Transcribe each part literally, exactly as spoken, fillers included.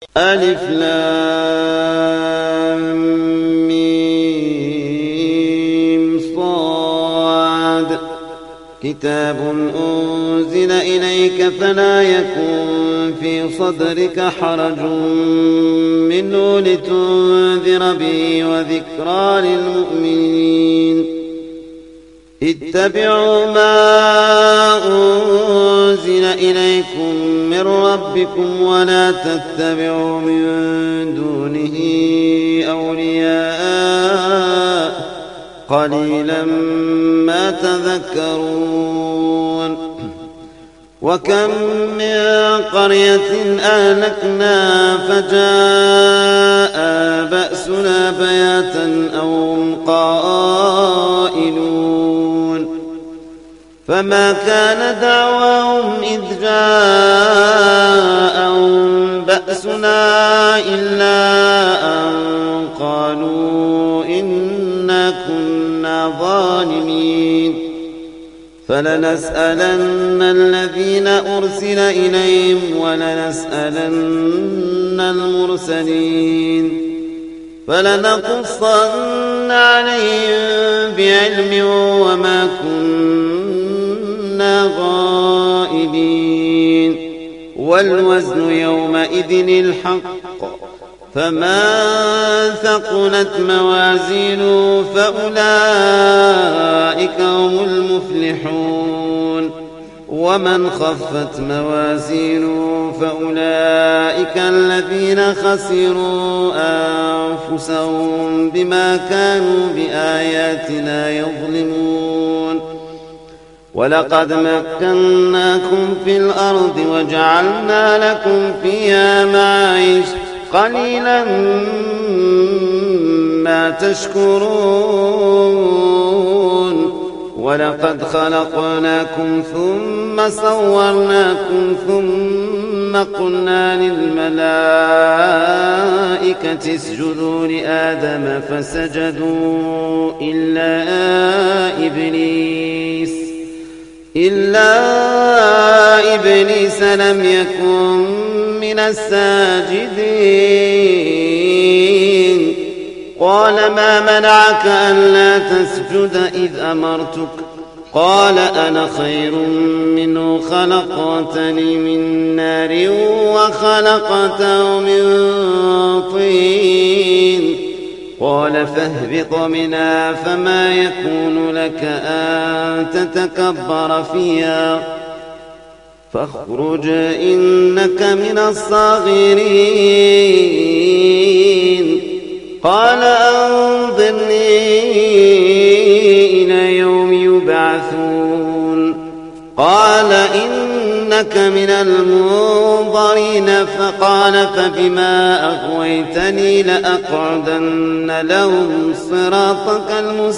ألف لام ميم صاد كتاب أنزل إليك فلا يكن في صدرك حرج منه لتنذر به وذكرى للمؤمنين اتبعوا ما أنزل إليكم من ربكم ولا تتبعوا من دونه أولياء قليلا ما تذكرون وكم من قرية أهلكنا فجاء بأسنا بياتا أو هم قائلون فما كان دعواهم إذ جاءهم بأسنا إلا أن قالوا إنا كنا ظالمين فلنسألن الذين أرسل إليهم ولنسألن المرسلين فلنقصن عليهم بعلم وما كنا غائبين والوزن يومئذ الحق فمن ثقلت موازينه فأولئك هم المفلحون ومن خفت موازينه فأولئك الذين خسروا أنفسهم بما كانوا بآياتنا يظلمون ولقد مكناكم في الأرض وجعلنا لكم فيها معايش قليلا ما تشكرون ولقد خلقناكم ثم صورناكم ثم قلنا للملائكة اسجدوا لآدم فسجدوا إلا إبليس إلا إبليس لم يكن من الساجدين قال ما منعك ألا تسجد إذ أمرتك قال أنا خير منه خلقتني من نار وخلقته من طين قال فاهبط منها فما يكون لك أن تتكبر فيها فاخرج إنك من الصاغرين قال أنظرني إلى يوم يبعثون قال إنك من المنظرين فقال فبما أغويتني لأقعدن لهم صراطك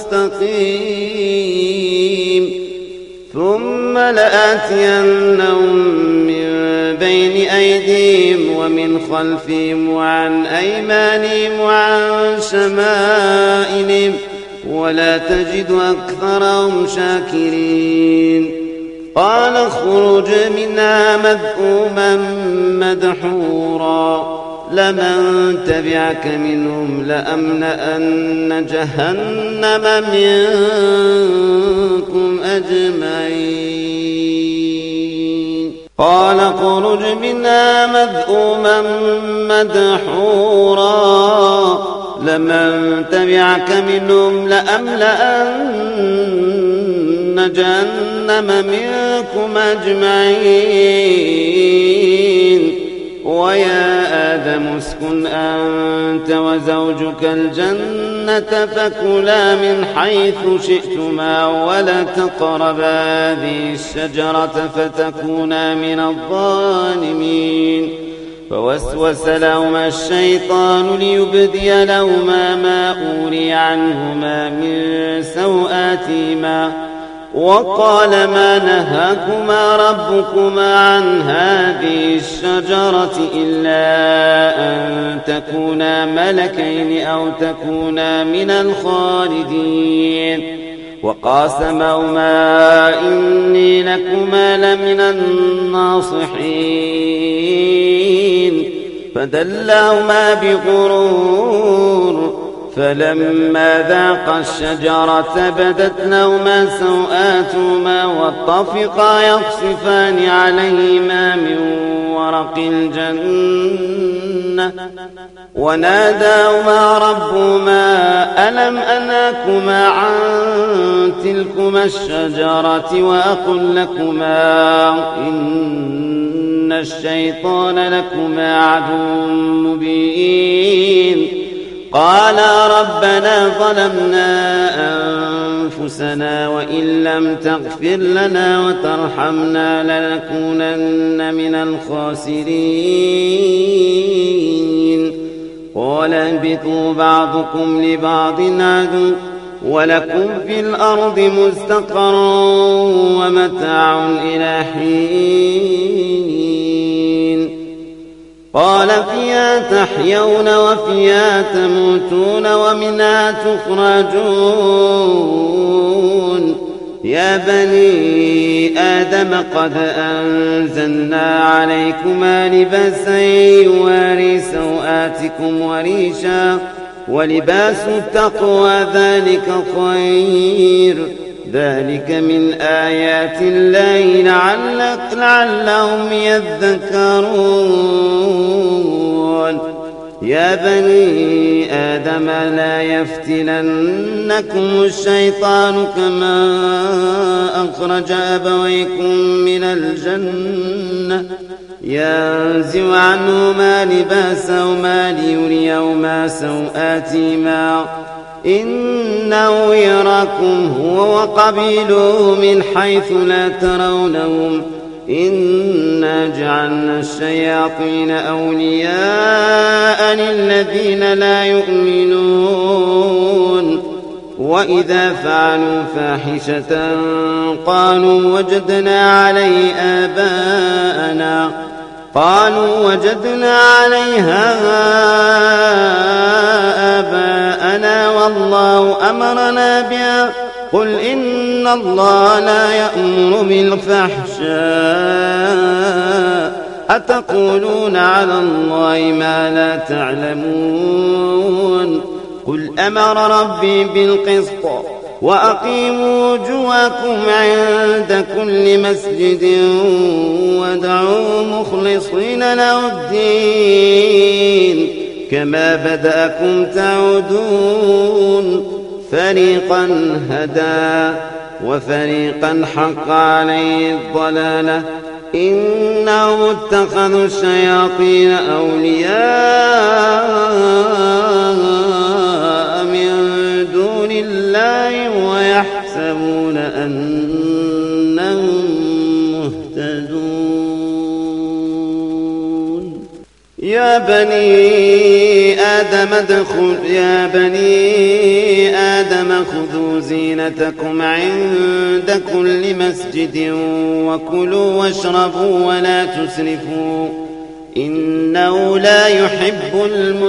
المستقيم ثم لآتينهم من بين أيديهم ومن خلفهم وعن أيمانهم وعن شمائلهم ولا تجد أكثرهم شاكرين قال اخرج منها مذءوما مدحورا لمن تبعك منهم لأملأن جهنم منكم أجمعين قال اخرج منها مذءوما مدحورا لمن تبعك منهم لأملأن جهنم منكم أجمعين ويا آدم اسكن أنت وزوجك الجنة فكلا من حيث شئتما ولا تقربا هذه الشجرة فتكونا من الظالمين فوسوس لهما الشيطان ليبدي لهما ما أوري عنهما من سوآتهما وقال ما نهاكما ربكما عن هذه الشجرة إلا أن تكونا ملكين أو تكونا من الخالدين وقاسمهما إني لكما لمن الناصحين فدلاهما بغرور فلما ذاقا الشجرة بدت لهما سوآتهما واتفقا يخصفان عليهما من ورق الجنة وناداهما ربهما ألم أنهكما عن تلكما الشجرة وأقل لكما إن الشيطان لكما عدو مبين قالا ربنا ظلمنا أنفسنا وإن لم تغفر لنا وترحمنا لنكونن من الخاسرين قال اهبطوا بعضكم لبعض عدو ولكم في الأرض مستقر ومتاع إلى حين قال فيها تحيون وفيها تموتون ومنها تخرجون يا بني آدم قد أنزلنا عليكما لباسا يواري سوآتكم وريشا ولباس التقوى ذلك خير ذلك من آيات الله لعلك لعلهم يذكرون يا بني آدم لا يفتننكم الشيطان كما أخرج أبويكم من الجنة ينزع عنهما لباسهما ليريهما سوآتهما إنه يراكم هو وقبيله من حيث لا ترونهم إنا جعلنا الشياطين أولياء للذين لا يؤمنون وإذا فعلوا فاحشة قالوا وجدنا عليه آباءنا قالوا وجدنا عليها آباءنا والله أمرنا بها قل إن الله لا يأمر بالفحشاء أتقولون على الله ما لا تعلمون قل أمر ربي بالقسط وأقيموا وجوهكم عند كل مسجد وادعوا مخلصين له الدين كما بدأكم تعودون فريقا هدى وفريقا حق عليه الضلالة إنهم اتخذوا الشياطين أولياء من دون الله ويحسبون أنهم مهتدون يا بني آدم ادخل يا بني آدم خذوا زينتكم عند كل مسجد وكلوا واشربوا ولا تسرفوا إنه لا يحب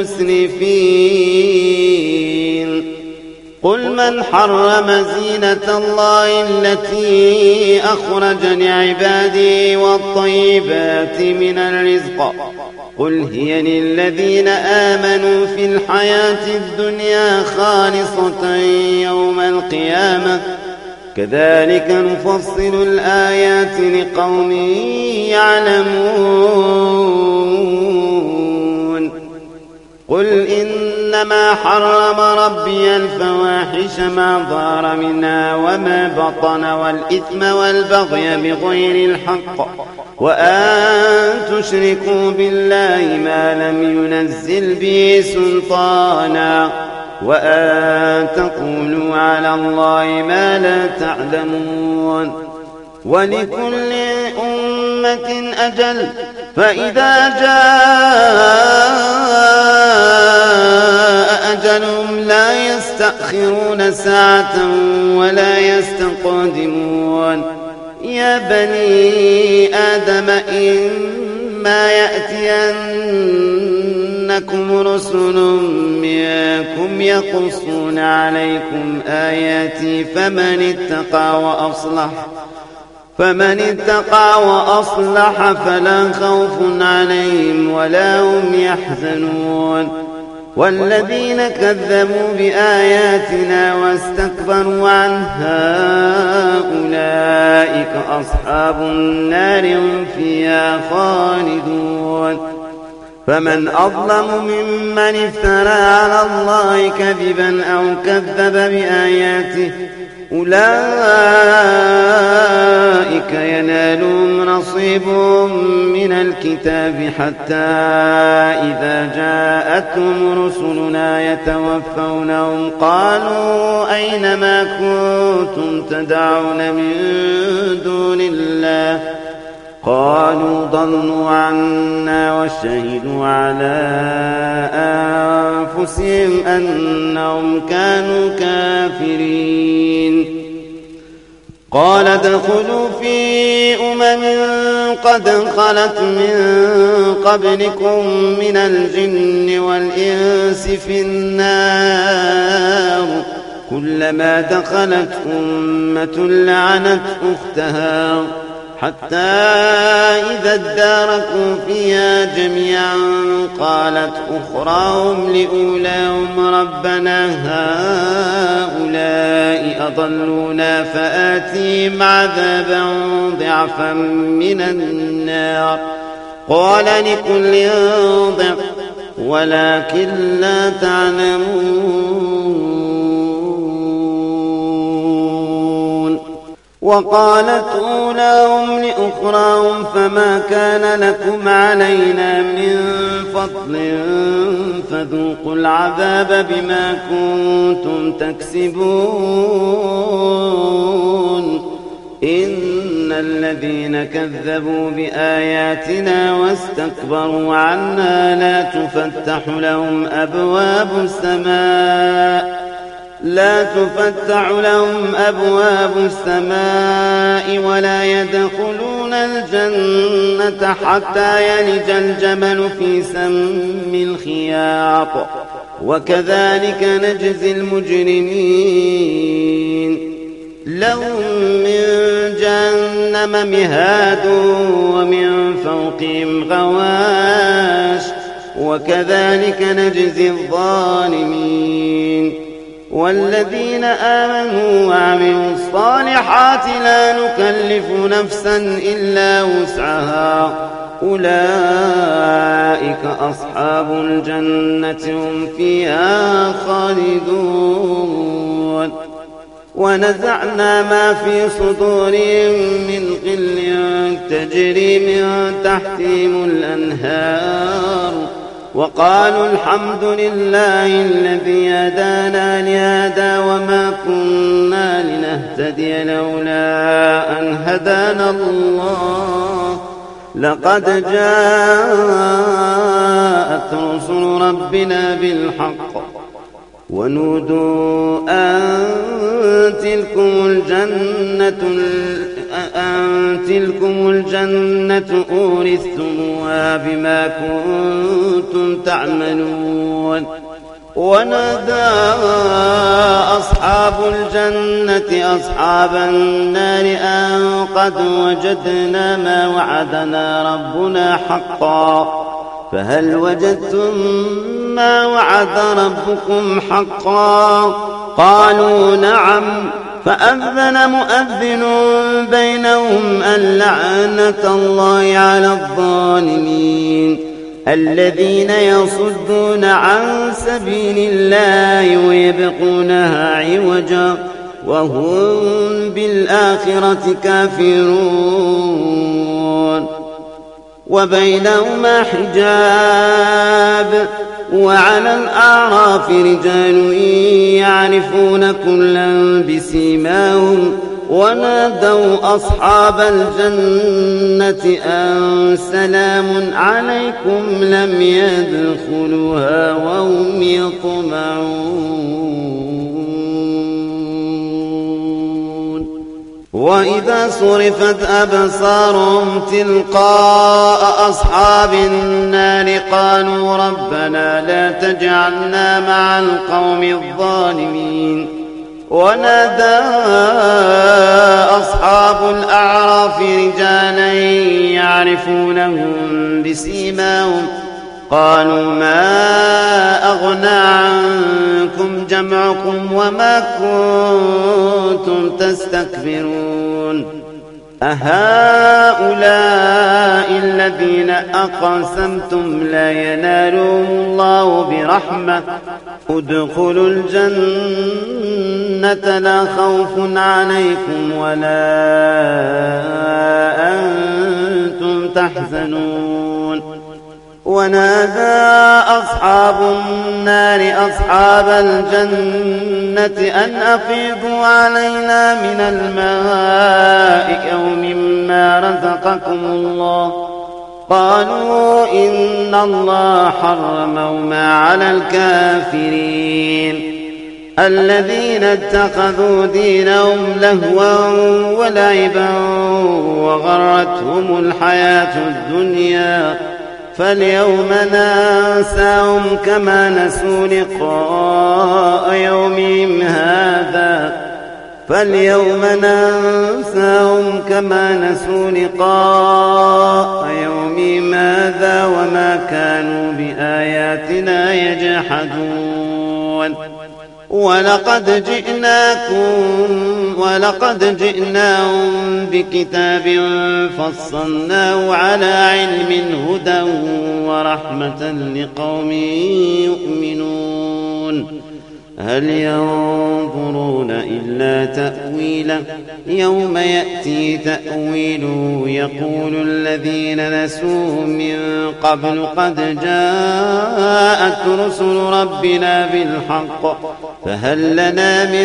المسرفين قل من حرم زينة الله التي أخرج لعباده والطيبات من الرزق قل هي للذين آمنوا في الحياة الدنيا خالصة يوم القيامة كذلك نفصل الآيات لقوم يعلمون قل إنما حرم ربي الفواحش ما ظهر منها وما بطن والإثم والبغي بغير الحق وأن تشركوا بالله ما لم ينزل به سلطانا وأن تقولوا على الله ما لا تعلمون ولكل أمة أجل فإذا جاء أجلهم لا يستأخرون ساعة ولا يستقدمون يا بني آدم إما يأتينكم رسل منكم يقصون عليكم آياتي فمن اتقى وأصلح فمن اتقى وأصلح فلا خوف عليهم ولا هم يحزنون والذين كذبوا بآياتنا واستكبروا عنها أولئك أصحاب النار هم فيها خالدون فمن أظلم ممن افترى على الله كذبا أو كذب بآياته أولئك ينالهم نصيبهم من الكتاب حتى إذا جاءتهم رسلنا يتوفونهم قالوا أين ما كنتم تدعون من دون الله قالوا ضلوا عنا وشهدوا على أنفسهم أنهم كانوا كافرين قال ادخلوا في أمم قد خلت من قبلكم من الجن والإنس في النار كلما دخلت أمة لعنت أختها حتى إذا اداركوا فيها جميعا قالت أخراهم لأولاهم ربنا هؤلاء أضلونا فآتيهم عذابا ضعفا من النار قال لكل ضعف ولكن لا تعلمون وقالت أولاهم لأخراهم فما كان لكم علينا من فضل فذوقوا العذاب بما كنتم تكسبون إن الذين كذبوا بآياتنا واستكبروا عنها لا تفتح لهم أبواب السماء لا تفتح لهم أبواب السماء ولا يدخلون الجنة حتى يلج الجمل في سم الخياط وكذلك نجزي المجرمين لهم من جهنم مهاد ومن فوقهم غواش وكذلك نجزي الظالمين والذين آمنوا وعملوا الصالحات لا نكلف نفسا إلا وسعها أولئك أصحاب الجنة هم فيها خالدون ونزعنا ما في صدورهم من غل تجري من تحتهم الأنهار وقالوا الحمد لله الذي هدانا لهذا وما كنا لنهتدي لولا أن هدانا الله لقد جاءت رسل ربنا بالحق ونودوا أن تلكم الجنة أن تلكم الجنة أورثتموها بما كنتم تعملون ونادى أصحاب الجنة أصحاب النار أن قد وجدنا ما وعدنا ربنا حقا فهل وجدتم ما وعد ربكم حقا قالوا نعم فأذن مؤذن بينهم اللعنة الله على الظالمين الذين يصدون عن سبيل الله ويبغونها عوجا وهم بالآخرة كافرون وبينهما حجاب وعلى الأعراف رجال يعرفون كلا بسيماهم ونادوا أصحاب الجنة أن سلام عليكم لم يدخلوها وهم يطمعون وإذا صرفت أبصارهم تلقاء أصحاب النار قالوا ربنا لا تجعلنا مع القوم الظالمين ونادى أصحاب الأعراف رجالا يعرفونهم بسيماهم قالوا ما أغنى عنكم جمعكم وما كنتم تستكبرون أهؤلاء الذين أقسمتم لا ينالهم الله برحمة ادخلوا الجنة لا خوف عليكم ولا أنتم تحزنون ونادى أصحاب النار أصحاب الجنة أن أفيضوا علينا من الماء أو مما رزقكم الله قالوا إن الله حرمهما على الكافرين الذين اتخذوا دينهم لهوا ولعبا وغرتهم الحياة الدنيا فاليوم ننساهم كما نسوا لقاء يومهم هذا فاليوم ننساهم كما نسوا لقاء يومهم هذا وما كانوا بآياتنا يجحدون ولقد جئناكم ولقد جئناهم بكتاب فصلناه على علم هدى ورحمة لقوم يؤمنون هل ينظرون إلا تأويله يوم يأتي تأويله يقول الذين نسوه من قبل قد جاءت رسل ربنا بالحق فهل لنا من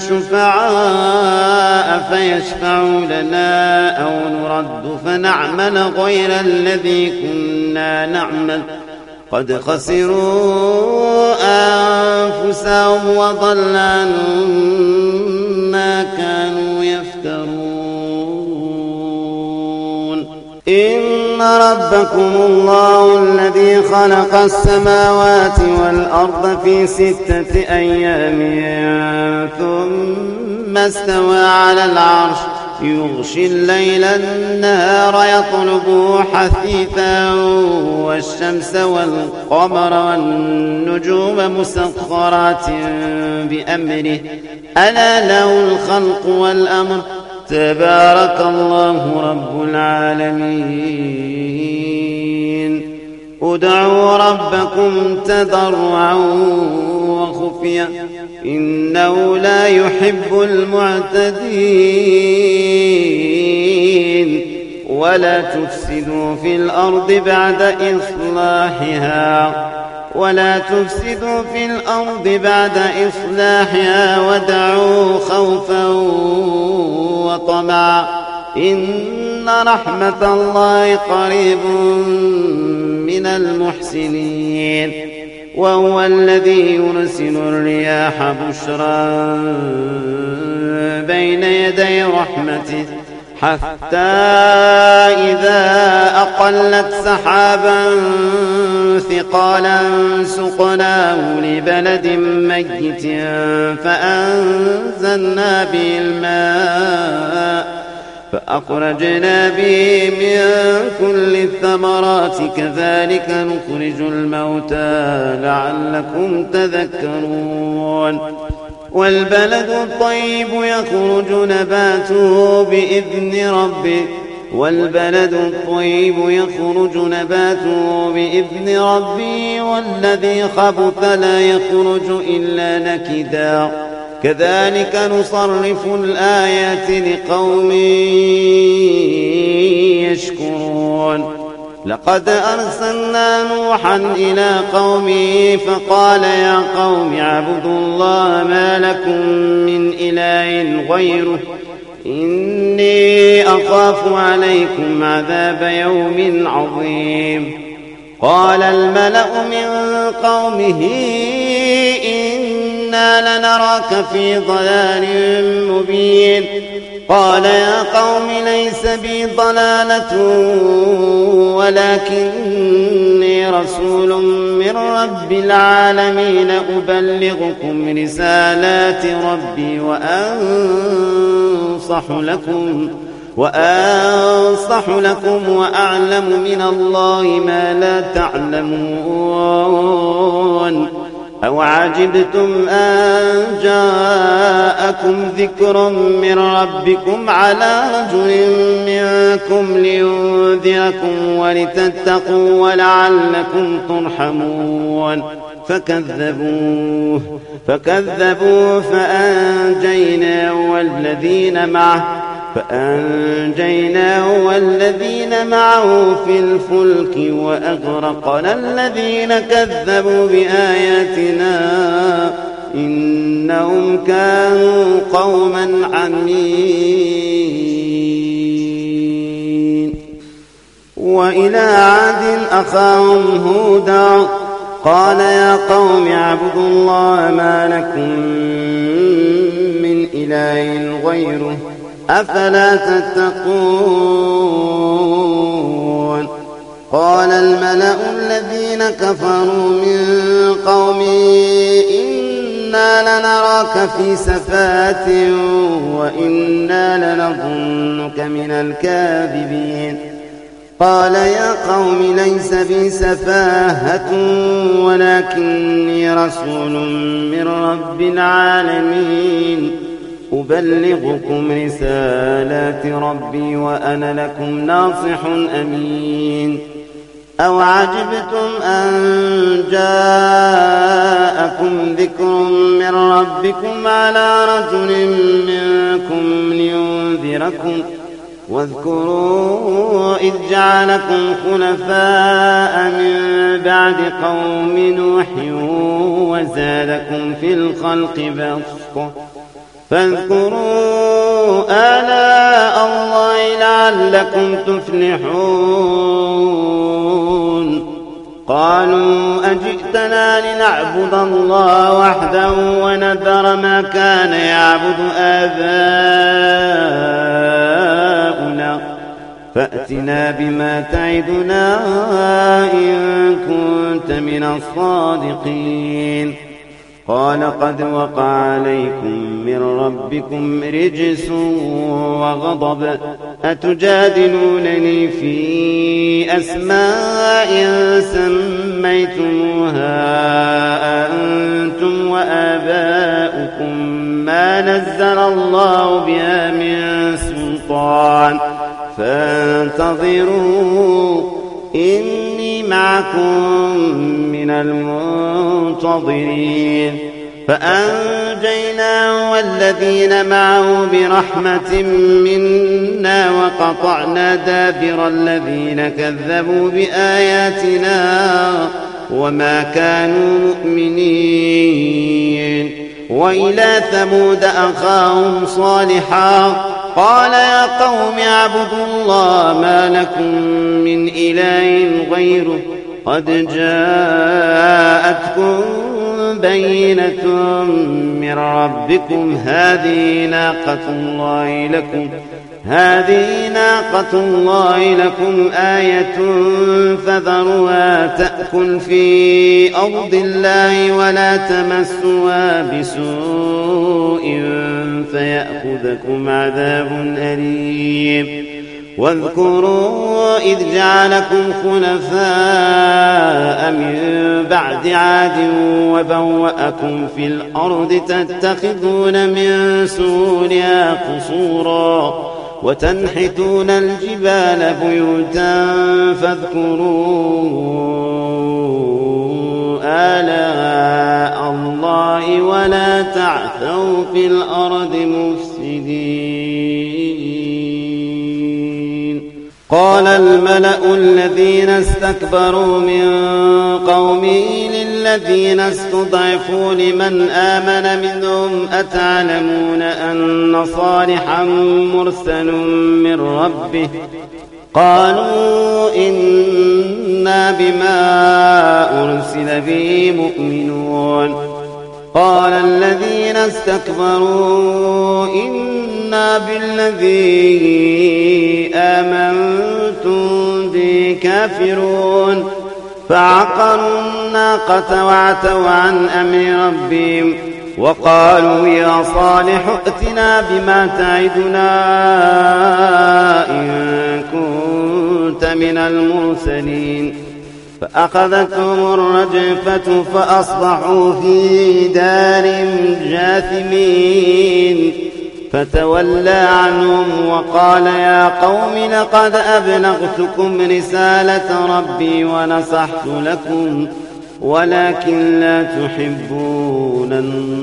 شفعاء فيشفعوا لنا أو نرد فنعمل غير الذي كنا نعمل قد خسروا أنفسهم وضل عنهم ما كانوا يفترون إن ربكم الله الذي خلق السماوات والأرض في ستة أيام ثم استوى على العرش يغشي الليل النهار يطلبه حثيثا والشمس والقمر والنجوم مسخرات بأمره ألا له الخلق والأمر تبارك الله رب العالمين ادعوا ربكم تضرعا وخفيا إنه لا يحب المعتدين ولا تفسدوا في الأرض بعد إصلاحها ولا تفسدوا في الأرض بعد إصلاحها ودعوا خوفا وطمعا إن رحمة الله قريب من المحسنين وهو الذي يرسل الرياح بشرا بين يدي رحمته حتى إذا أقلت سحابا ثقالا سقناه لبلد ميت فأنزلنا به الماء فأخرجنا به من كل الثمرات كذلك نخرج الموتى لعلكم تذكرون والبلد الطيب يخرج نباته بإذن ربه والبلد الطيب يخرج نباته بإذن ربه والذي خبث لا يخرج إلا نكدا كذلك نصرف الآيات لقوم يشكرون لقد أرسلنا نوحا إلى قومه فقال يا قوم اعبدوا الله ما لكم من إله غيره إني أخاف عليكم عذاب يوم عظيم قال الملأ من قومه إنا لنراك في ضلال مبين قال يا قوم ليس بي ضلالة ولكني رسول من رب العالمين أبلغكم رسالات ربي وأنصح لكم وأنصح لكم وأعلم من الله ما لا تعلمون أو عجبتم أن جاءكم ذكر من ربكم على رجل منكم لينذركم ولتتقوا ولعلكم ترحمون فكذبوه فكذبوه فأنجيناه والذين معه فأنجيناه والذين معه في الفلك وأغرقنا الذين كذبوا بآياتنا إنهم كانوا قوما عمين. وإلى عاد أخاهم هودا قال يا قوم اعبدوا الله ما لكم من إله غيره أفلا تتقون. قال الملأ الذين كفروا من قومه إنا لنراك في سفاهة وإنا لنظنك من الكاذبين. قال يا قوم ليس بي سفاهة ولكني رسول من رب العالمين أبلغكم رسالات ربي وأنا لكم ناصح أمين. أو عجبتم أن جاءكم ذكر من ربكم على رجل منكم لينذركم واذكروا إذ جعلكم خلفاء من بعد قوم نوح وزادكم في الخلق بسطة فاذكروا آلاء الله لعلكم تفلحون. قالوا أجئتنا لنعبد الله وحده ونذر ما كان يعبد آباؤنا فأتنا بما تعدنا إن كنت من الصادقين. قال قد وقع عليكم من ربكم رجس وغضب أتجادلونني في أسماء سميتموها أنتم وآباؤكم ما نزل الله بها من سلطان فانتظروا إني معكم من المنتظرين. فأنجيناه والذين معه برحمة منا وقطعنا دابر الذين كذبوا بآياتنا وما كانوا مؤمنين. وإلى ثمود أخاهم صالحا قال يا قوم اعبدوا الله ما لكم من إله غيره قد جاءتكم بينة من ربكم هذه ناقة الله لكم هذه ناقة الله لكم آية فذروها تأكل في أرض الله ولا تمسوها بسوء فيأخذكم عذاب أليم. واذكروا إذ جعلكم خلفاء من بعد عاد وبوأكم في الأرض تتخذون من سهولها قصورا وتنحتون الجبال بيوتا فاذكروا آلاء الله ولا تعثوا في الأرض مفسدين. قال الملأ الذين استكبروا من قومه للذين استضعفوا لمن آمن منهم أتعلمون أن صالحا مرسل من ربه قالوا إنا بما أرسل به مؤمنون. قال الذين استكبروا إنا بالذي آمنتم به كافرون فعقروا الناقة وعتوا عن أمر ربهم وقالوا يا صالح ائتنا بما تعدنا إن كنت من المرسلين فأخذتهم الرجفة فأصبحوا في دارهم جاثمين فتولى عنهم وقال يا قوم لقد أبلغتكم رسالة ربي ونصحت لكم ولكن لا تحبون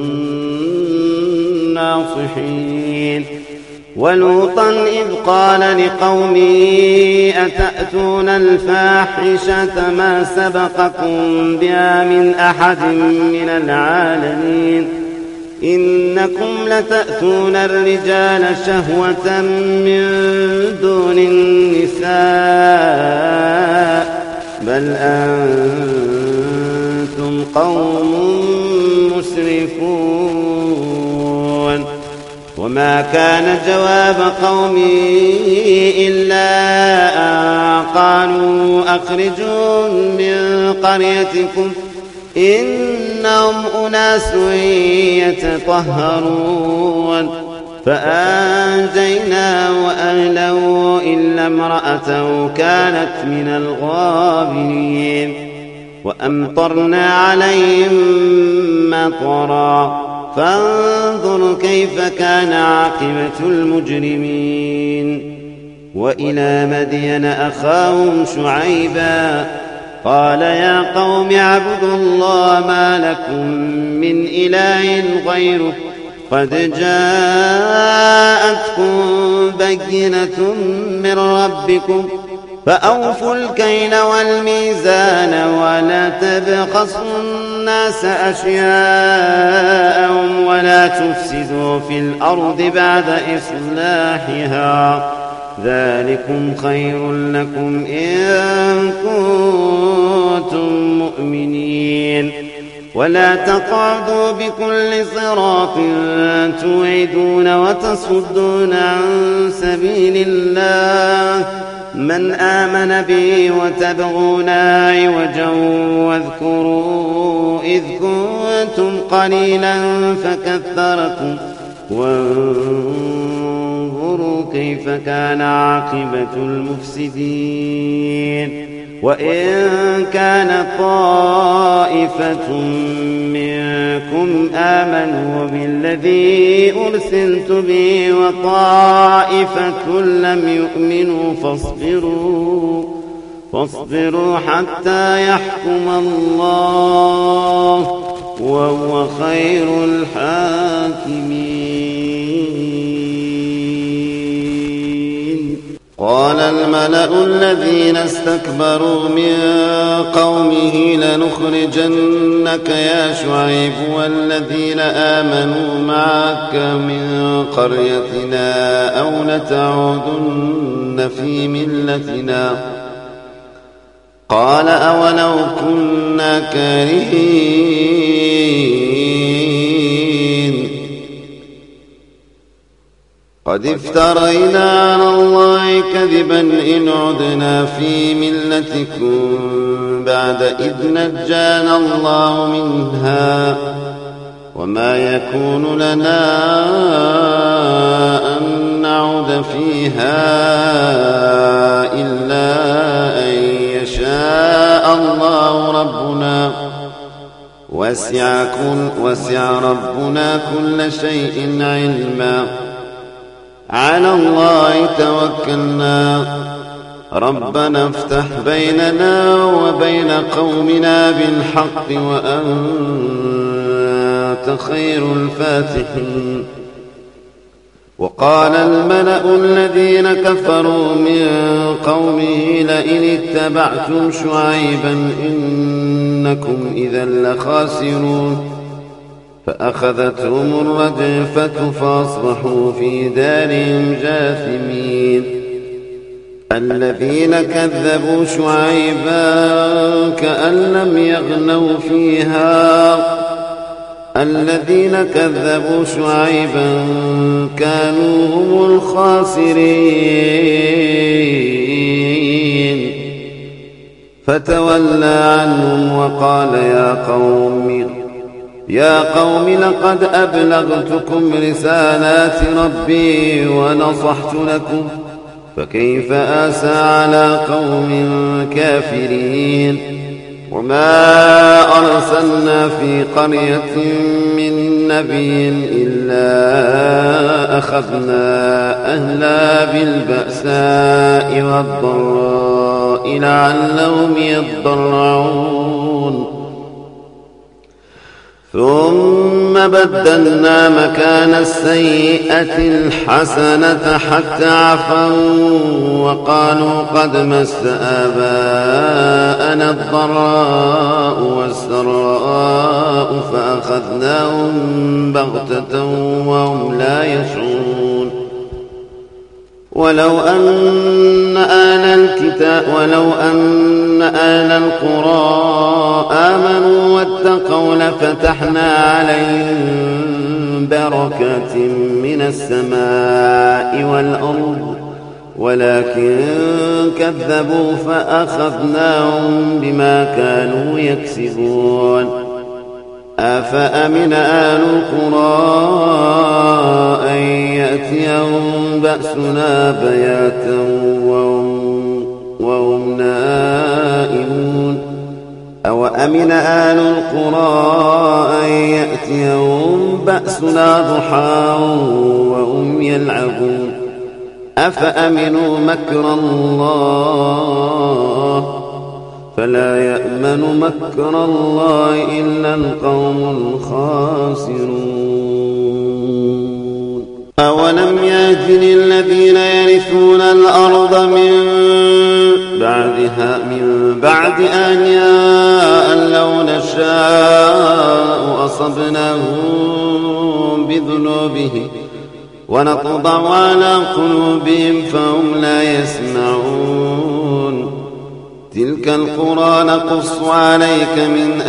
الناصحين ولوطا إذ قال لقومه أتأتون الفاحشة ما سبقكم بها من أحد من العالمين إنكم لتأتون الرجال شهوة من دون النساء بل أنتم قوم مسرفون وما كان جواب قومه إلا أن قالوا أخرجوا من قريتكم إنهم أناس يتطهرون فأنجيناه وأهله إلا امرأته كانت من الغابرين وأمطرنا عليهم مطرا فانظر كيف كان عاقبة المجرمين وإلى مدين أخاهم شعيبا قال يا قوم اعبدوا الله ما لكم من إله غيره قد جاءتكم بينة من ربكم فأوفوا الكيل والميزان ولا تبخسوا الناس أشياءهم ولا تفسدوا في الأرض بعد إصلاحها ذلكم خير لكم إن كنتم مؤمنين ولا تقعدوا بكل صراط توعدون وتصدون عن سبيل الله من آمن به وتبغون عوجا واذكروا إذ كنتم قليلا فكثركم وانظروا كيف كان عاقبة المفسدين وإن كان طائفة منكم آمنوا بالذي أرسلت به وطائفة لم يؤمنوا فاصبروا فاصبروا حتى يحكم الله وهو خير الحاكمين. قال الملأ الذين استكبروا من قومه لنخرجنك يا شعيب والذين آمنوا معك من قريتنا أو لتعودن في ملتنا قال أولو كنا كارهين قد افترينا على الله كذبا إن عدنا في ملتكم بعد إذ نجانا الله منها وما يكون لنا أن نعود فيها إلا أن يشاء الله ربنا وسع, كل وسع ربنا كل شيء علما على الله توكلنا ربنا افتح بيننا وبين قومنا بالحق وأنت خير الفاتحين. وقال الملأ الذين كفروا من قومه لئن اتبعتم شعيبا إنكم إذا لخاسرون فأخذتهم الرجفة فأصبحوا في دارهم جاثمين. الذين كذبوا شعيبا كأن لم يغنوا فيها الذين كذبوا شعيبا كانوا هم الخاسرين فتولى عنهم وقال يا قوم يا قوم لقد أبلغتكم رسالات ربي ونصحت لكم فكيف آسى على قوم كافرين وما أرسلنا في قرية من نبي إلا أخذنا أهلا بالبأساء والضراء لعلهم يضرعون ثم بدلنا مكان السيئة الحسنة حتى عفوا وقالوا قد مس آباءنا الضراء والسراء فأخذناهم بغتة وهم لا يشعرون ولو أن آل الكتاب ولو أن آل القرى آمنوا واتقوا لفتحنا عليهم بركات من السماء والأرض ولكن كذبوا فأخذناهم بما كانوا يكسبون أفأمن آل القرى أن يأتيهم بأسنا بياتا وهم, وهم نائمون أو أمن آل القرى أن يأتيهم بأسنا ضحى وهم يلعبون أفأمنوا مكر الله فلا يأمن مكر الله إلا القوم الخاسرون أولم يهد للذين يرثون الأرض من بعدها من بعد أهلها أن لو نشاء أصبناهم بذنوبهم ونطبع على قلوبهم فهم لا يسمعون تلك القرى نقص عليك من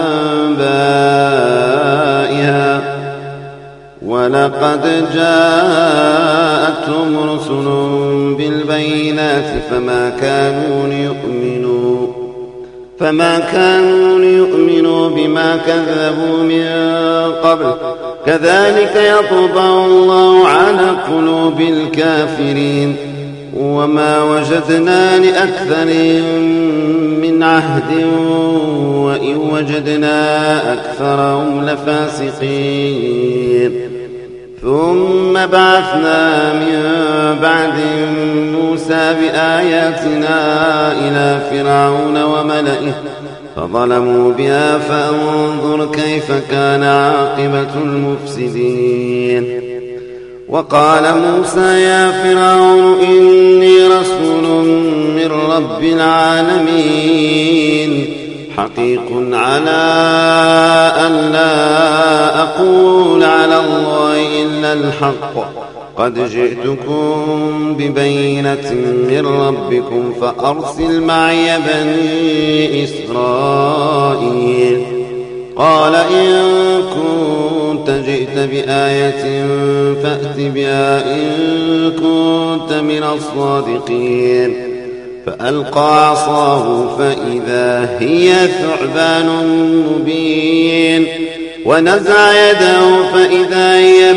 أنبائها ولقد جاءتهم رسل بالبينات فما كانوا ليؤمنوا فما كانوا ليؤمنوا بما كذبوا من قبل كذلك يطبع الله على قلوب الكافرين وما وجدنا لأكثرهم من عهد وإن وجدنا أكثرهم لفاسقين ثم بعثنا من بعد موسى بآياتنا إلى فرعون وملئه فظلموا بها فانظر كيف كان عاقبة المفسدين وقال موسى يا فرعون إني رسول من رب العالمين حقيق على أن لا أقول على الله إلا الحق قد جئتكم ببينة من ربكم فأرسل معي بني إسرائيل قال إن كنت جئت بآية فأت بها إن كنت من الصادقين فألقى عصاه فإذا هي ثعبان مبين ونزع يده فإذا هي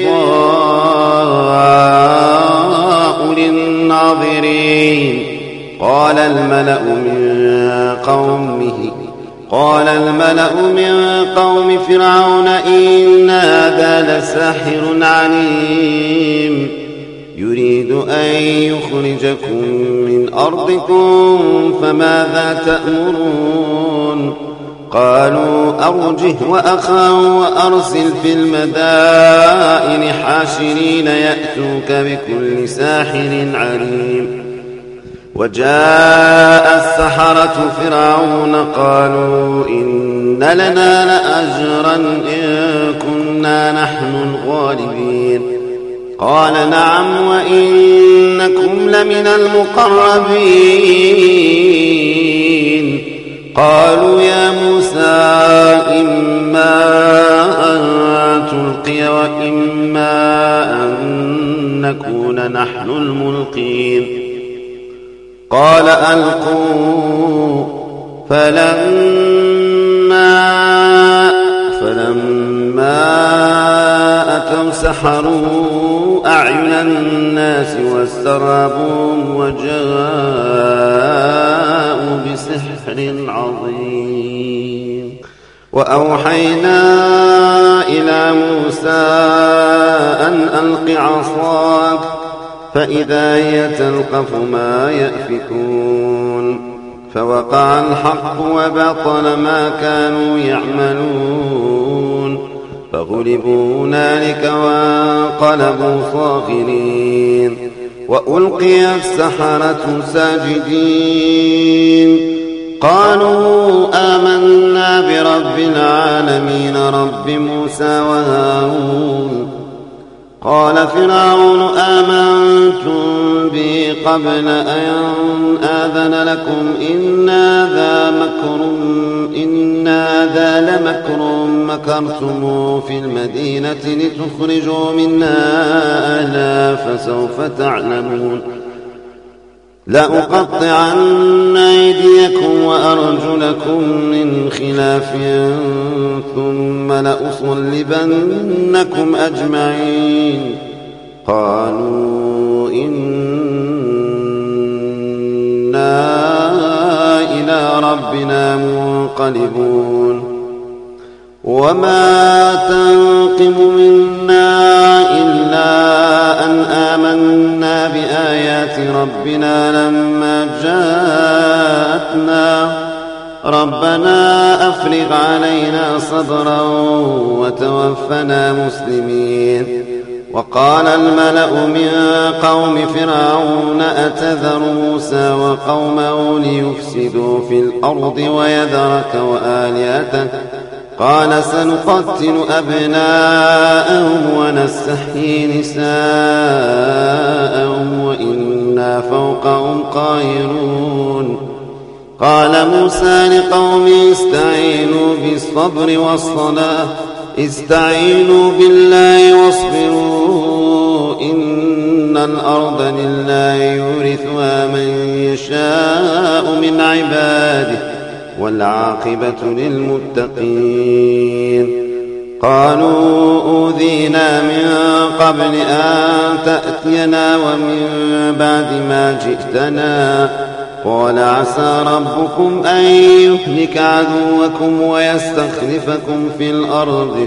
بيضاء للناظرين قال الملأ من قومه قال الملأ من قوم فرعون إن هذا لساحر عليم يريد أن يخرجكم من أرضكم فماذا تأمرون قالوا أرجه وأخاه وأرسل في المدائن حاشرين يأتوك بكل ساحر عليم وجاء السحرة فرعون قالوا إن لنا لأجرا إن كنا نحن الغالبين قال نعم وإنكم لمن المقربين قالوا يا موسى إما تلقي وإما أن نكون نحن الملقين قال ألقوا فلما فلما أتوا سحروا أعين الناس واسترهبوهم وجاءوا بسحر عظيم وأوحينا إلى موسى أن ألق عصاك فإذا هي تلقف ما يأفكون فوقع الحق وبطل ما كانوا يعملون فغلبوا هنالك وانقلبوا صاغرين وألقي السحرة ساجدين قالوا آمنا برب العالمين رب موسى وهارون قال فرعون آمنتم بي قبل أن آذن لكم إن هذا مكر إن هذا لمكر مكرتم في المدينة لتخرجوا منها أهلها فسوف تعلمون لأقطعن أيديكم وأرجلكم من خلاف ثم لأصلبنكم أجمعين قالوا إنا إلى ربنا منقلبون وما تنقم منا إلا أن آمنا بآيات ربنا لما جاءتنا ربنا أفرغ علينا صبرا وتوفنا مسلمين وقال الملأ من قوم فرعون أتذر موسى وقومه ليفسدوا في الأرض ويذرك وآلهتك قال سنقتل أبناءهم ونستحيي نساءهم وإنا فوقهم قاهرون قال موسى لقومه استعينوا بالصبر والصلاة استعينوا بالله واصبروا إن الأرض لله يورثها من يشاء من عباده والعاقبة للمتقين قالوا أوذينا من قبل أن تأتينا ومن بعد ما جئتنا قال عسى ربكم أن يهلك عدوكم ويستخلفكم في الأرض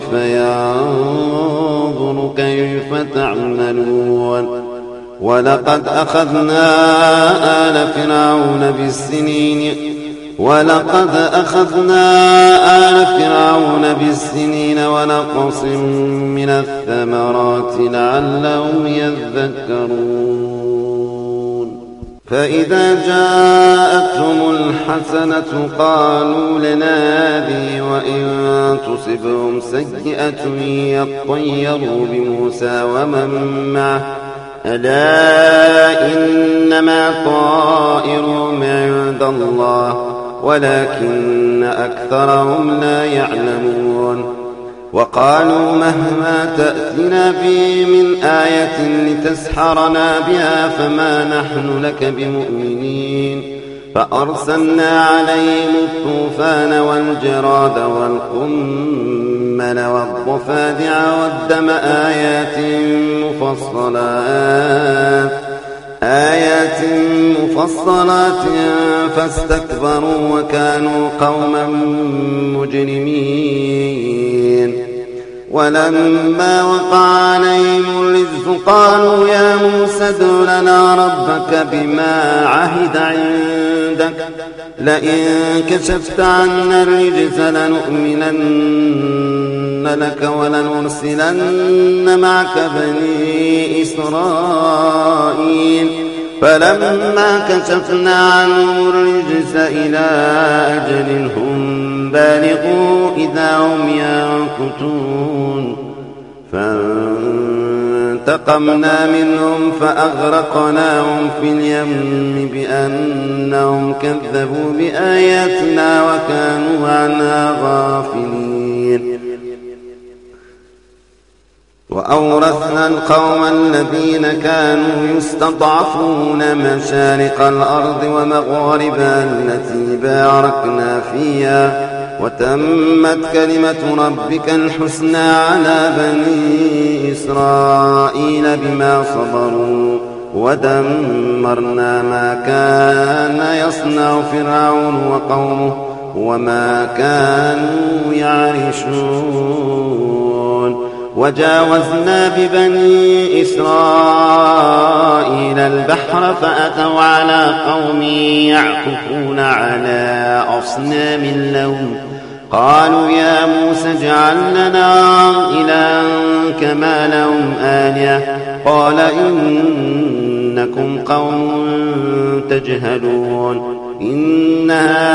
فينظر كيف تعملون ولقد أخذنا آل فرعون بالسنين ولقد أخذنا آل فرعون بالسنين ونقص من الثمرات لعلهم يذكرون فإذا جاءتهم الحسنة قالوا لنا هذه وإن تصبهم سيئة يطيروا بموسى ومن معه ألا إنما طائرهم عند الله ولكن أكثرهم لا يعلمون وقالوا مهما تأتنا به من آية لتسحرنا بها فما نحن لك بمؤمنين فأرسلنا عليهم الطوفان والجراد والقمل والضفادع والدم آيات مفصلات آيات مفصلات فاستكبروا وكانوا قوما مجرمين ولما وقع عليهم الرجز قالوا يا موسى ادع لنا ربك بما عهد عندك لئن كشفت عنا الرجز لنؤمنن لك ولنرسلن معك بني إسرائيل فلما كشفنا عنهم الرجز إلى أجل هم بالغوا إذا هم ينكثون فانتقمنا منهم فأغرقناهم في اليم بأنهم كذبوا بآياتنا وكانوا عنها غافلين وأورثنا القوم الذين كانوا يستضعفون مشارق الأرض ومغاربها التي باركنا فيها وتمت كلمة ربك الحسنى على بني إسرائيل بما صبروا ودمرنا ما كان يصنع فرعون وقومه وما كانوا يعرشون. وجاوزنا ببني إسرائيل البحر فأتوا على قوم يعكفون على أصنام لهم قالوا يا موسى اجعل لنا إلها كما لهم آلهة قال إنكم قوم تجهلون إن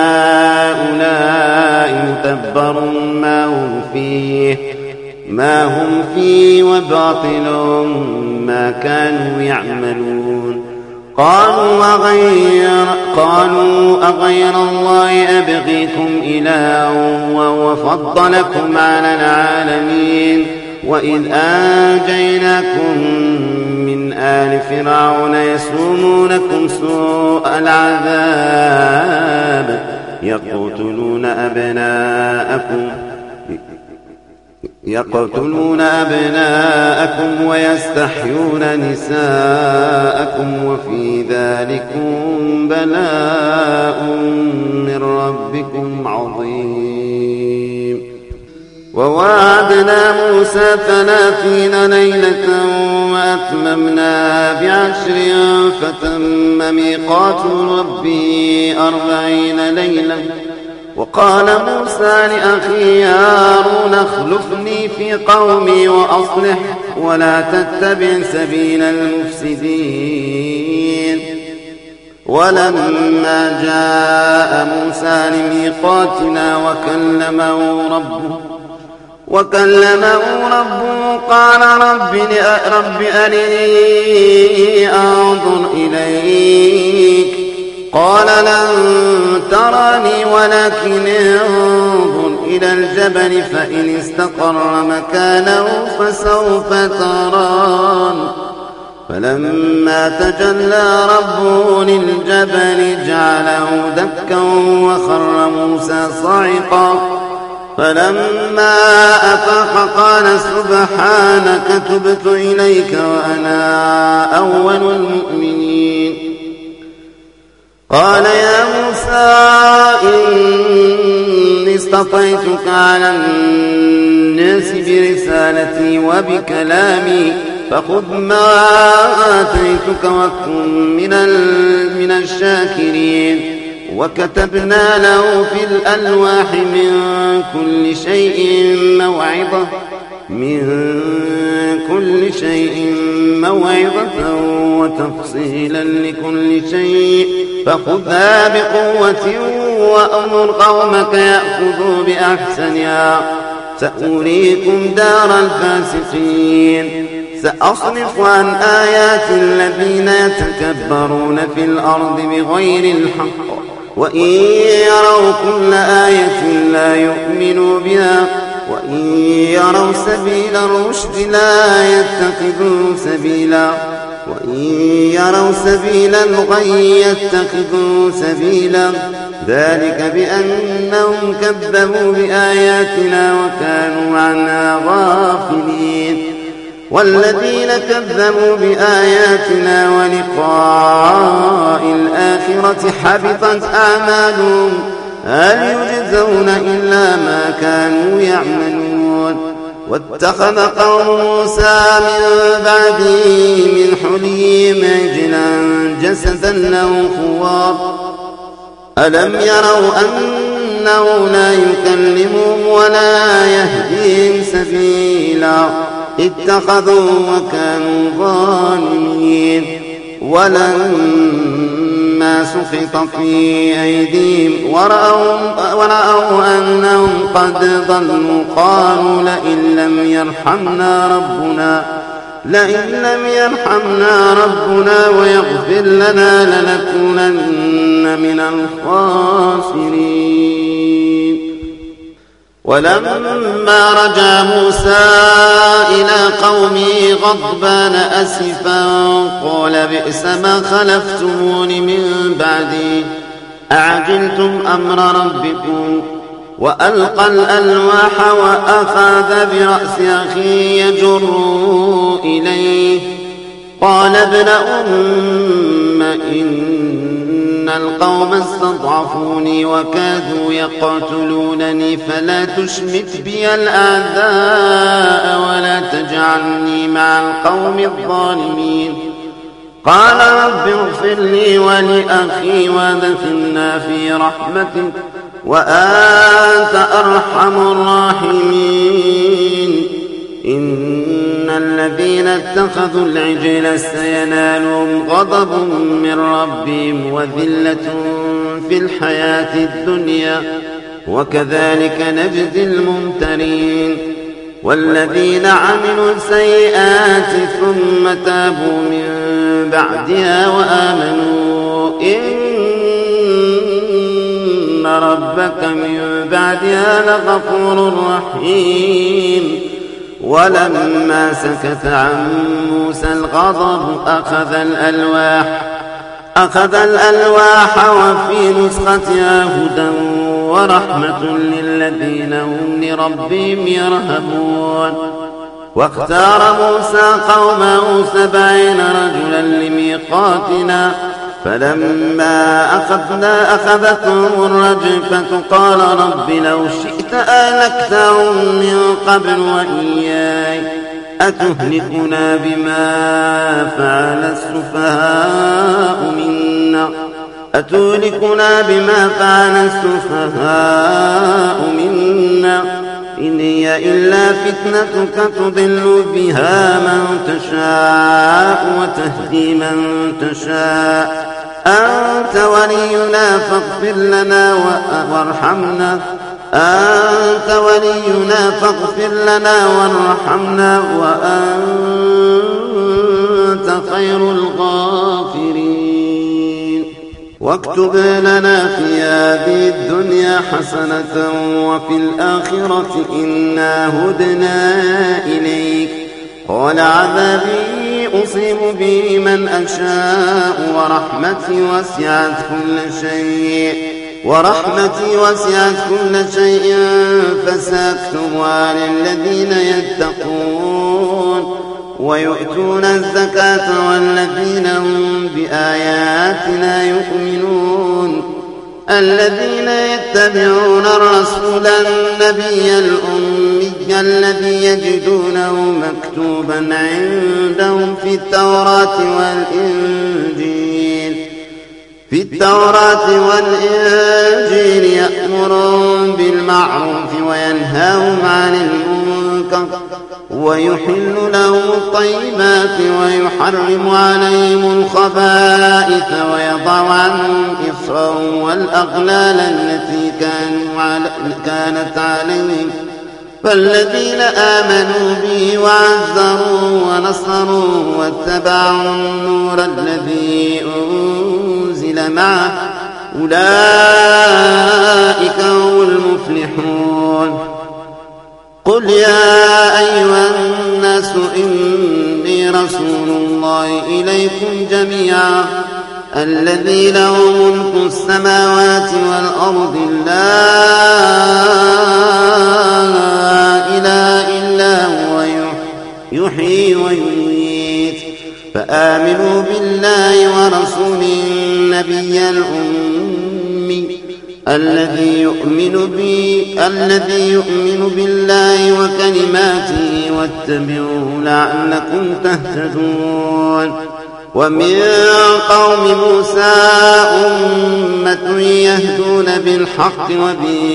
هؤلاء متبر ما هم فيه ما هم فيه وباطل ما كانوا يعملون. قالوا أغير, قالوا أغير الله أبغيكم إلها وهو فضلكم على العالمين وإذ أنجيناكم من آل فرعون يسومونكم سوء العذاب يقتلون أبناءكم يقتلون أبناءكم ويستحيون نساءكم وفي ذلكم بلاء من ربكم عظيم. ووعدنا موسى ثلاثين ليلة وأتممنا بعشر فتم ميقات ربي أربعين ليلة. وقال موسى لأخيه هارون اخلفني في قومي وأصلح ولا تتبع سبيل المفسدين. ولما جاء موسى لميقاتنا وكلمه ربه وكلمه ربه قال رب, رب أرني أنظر إليك قال لن تراني ولكن انظر إلى الجبل فإن استقر مكانه فسوف تران. فلما تجلى ربه للجبل جعله دكا وخر موسى صعقا فلما أفاق قال سبحانك تبت إليك وأنا أول المؤمنين. قال يا موسى إني اصطفيتك على الناس برسالتي وبكلامي فخذ ما آتيتك وكن من الشاكرين. وكتبنا له في الألواح من كل شيء موعظة من كل شيء موعظة وتفصيلا لكل شيء فخذها بقوة وأمر قومك يأخذوا بأحسنها سأريكم دار الفاسقين. سأصرف عن آيات الذين يتكبرون في الأرض بغير الحق وإن يروا كل آية لا يؤمنوا بها وإن يروا سبيل الرشد لا يتخذوا سبيلا وإن يروا سبيل الغي يتخذوا سبيلا ذلك بأنهم كذبوا بآياتنا وكانوا عنها غافلين. والذين كذبوا بآياتنا ولقاء الآخرة حبطت أعمالهم هل يجزون إلا ما كانوا يعملون. واتخذ قوم موسى من بعده من حليهم عجلا جسدا له خوار ألم يروا أنه لا يكلمهم ولا يهديهم سبيلا اتخذوا وكانوا ظالمين. ولما سخط في أيديهم ورأوا, ورأوا أنهم قد ضلوا قالوا لئن لم يرحمنا ربنا لئن لم يرحمنا ربنا ويغفر لنا لنكونن من الخاسرين. ولما رجع موسى إلى قومه غضبان أسفا قال بئس ما خلفتمون من بعدي أعجلتم أمر ربكم وألقى الألواح وأخذ برأس أخيه يجر إليه قال ابن أم إن القوم استضعفوني وكادوا يقتلونني فلا تشمت بي الأعداء ولا تجعلني مع القوم الظالمين قال رب اغفر لي ولأخي وادخلنا في رحمتك وأنت أرحم الراحمين إن الذين اتخذوا العجل سينالهم غضب من ربهم وذلة في الحياة الدنيا وكذلك نجزي الممترين والذين عملوا السيئات ثم تابوا من بعدها وآمنوا إن ربك من بعدها لغفور رحيم ولما سكت عن موسى الغضب أخذ الألواح أخذ الألواح وفي نسختها هدى ورحمة للذين هم لربهم يرهبون واختار موسى قومه سبعين رجلا لميقاتنا فلما أخذنا أخذتهم الرجفة قال رب لو شئت أهلكتهم من قبل وإياي أتهلكنا بما فعل السفهاء منا أتهلكنا بما فعل السفهاء منا إن هي إلا فتنتك تضل بها من تشاء وتهدي من تشاء أنت ولينا فاغفر لنا وارحمنا أنت ولينا فاغفر لنا وارحمنا وأنت خير الغافرين واكتب لنا في هذه الدنيا حسنة وفي الآخرة إنا هدنا إليك قال عذابي أصيب به من أشاء ورحمتي وسعت كل شيء ورحمتي وسعت كل شيء فسأكتبها للذين يتقون ويؤتون الزكاة والذين هم بآياتنا يؤمنون الذين يتبعون الرسول النبي الأمي الذي يجدونه مكتوبا عندهم في التوراة والإنجيل في التوراة والإنجيل يأمرون بالمعروف وينهاهم عن المنكر ويحل لهم الطيبات ويحرم عليهم الخبائث ويضع عنهم إصرهم والأغلال التي كانت عليهم فالذين آمنوا به وعزروه ونصروه واتبعوا النور الذي أنزل معه أولئك هم المفلحون قل يا أيها الناس إني رسول الله إليكم جميعا الذي له ملك السماوات والأرض لا إله إلا هو يحيي ويميت فآمنوا بالله ورسوله النبي الأمي الذي يؤمن بي الذي يؤمن بالله وكلماته واتبعوه لعلكم تهتدون ومن قوم موسى أمة يهدون بالحق وبه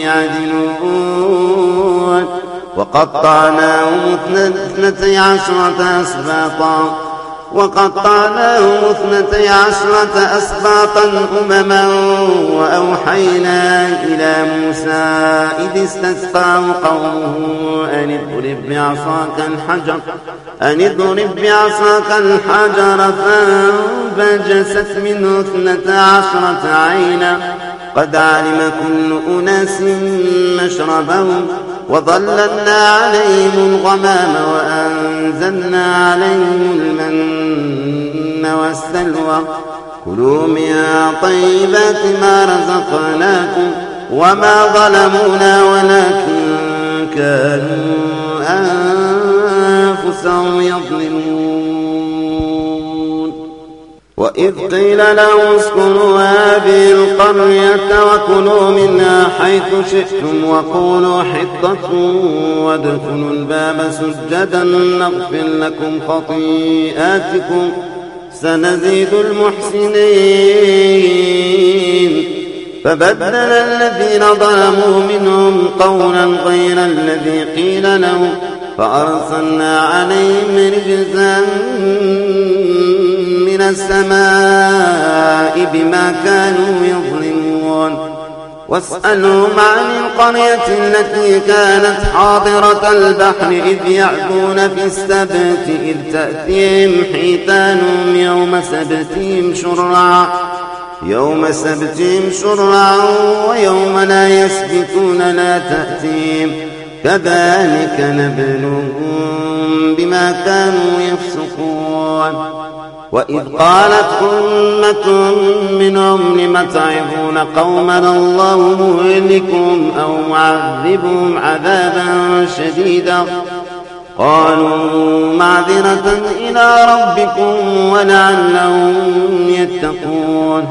يعدلون وقطعناهم اثنتي عشرة أسباطا وقطعناهم اثنتي عشرة أسباطا أمما وأوحينا إلى موسى إذ استسقاه قومه أن اضرب بعصاك الحجر أن اضرب بعصاك الحجر فانبجست منه اثنتا عشرة عينا قد علم كل أناس مشربهم وظللنا عليهم الغمام وأنزلنا عليهم المن والسلوى كلوا من طيبات ما رزقناكم وما ظلمونا ولكن كانوا أنفسهم يظلمون. وإذ قيل لهم اسكنوا هذه القرية وكلوا منها حيث شئتم وقولوا حطة وادخلوا الباب سجدا نغفر لكم خطيئاتكم سنزيد المحسنين. فبدل الذين ظلموا منهم قولا غير الذي قيل لهم فأرسلنا عليهم رجزا من السماء بما كانوا يظلمون. واسألهم عن القرية التي كانت حاضرة البحر إذ يعدون في السبت إذ تأتيهم حيتانهم يوم سبتهم شرعا يوم سبتهم شرعا ويوم لا يسبتون لا تأتيهم كذلك نبلوهم بما كانوا يفسقون. وإذ قالت أمة منهم لم تعظون قوما الله مهلكهم أو معذبهم عذابا شديدا قالوا معذرة إلى ربكم ولعلهم يتقون.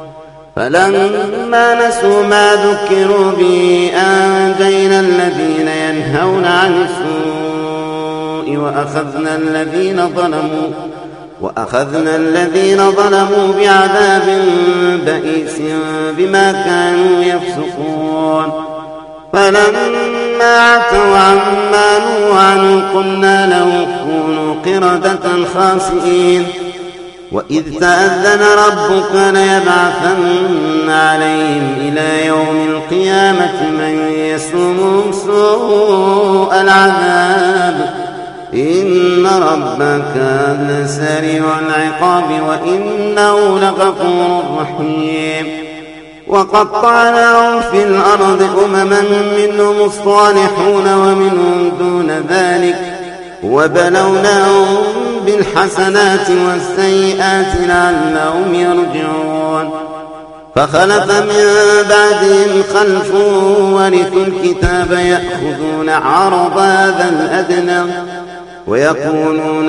فلما نسوا ما ذكروا به أنجينا الذين ينهون عن السوء وأخذنا الذين ظلموا وأخذنا الذين ظلموا بعذاب بئيس بما كانوا يفسقون. فلما عتوا عما نهوا عنه قلنا لهم كونوا قردة خاسئين. وإذ تأذن ربك ليبعثن عليهم إلى يوم القيامة من يسومهم سوء العذاب إن ربك لسريع العقاب وإنه لغفور رحيم. وقطعناهم في الأرض أمما منهم الصالحون ومنهم دون ذلك وبلوناهم بالحسنات والسيئات لعلهم يرجعون. فخلف من بعدهم خلف ورثوا الكتاب يأخذون عرض هذا الأدنى ويقولون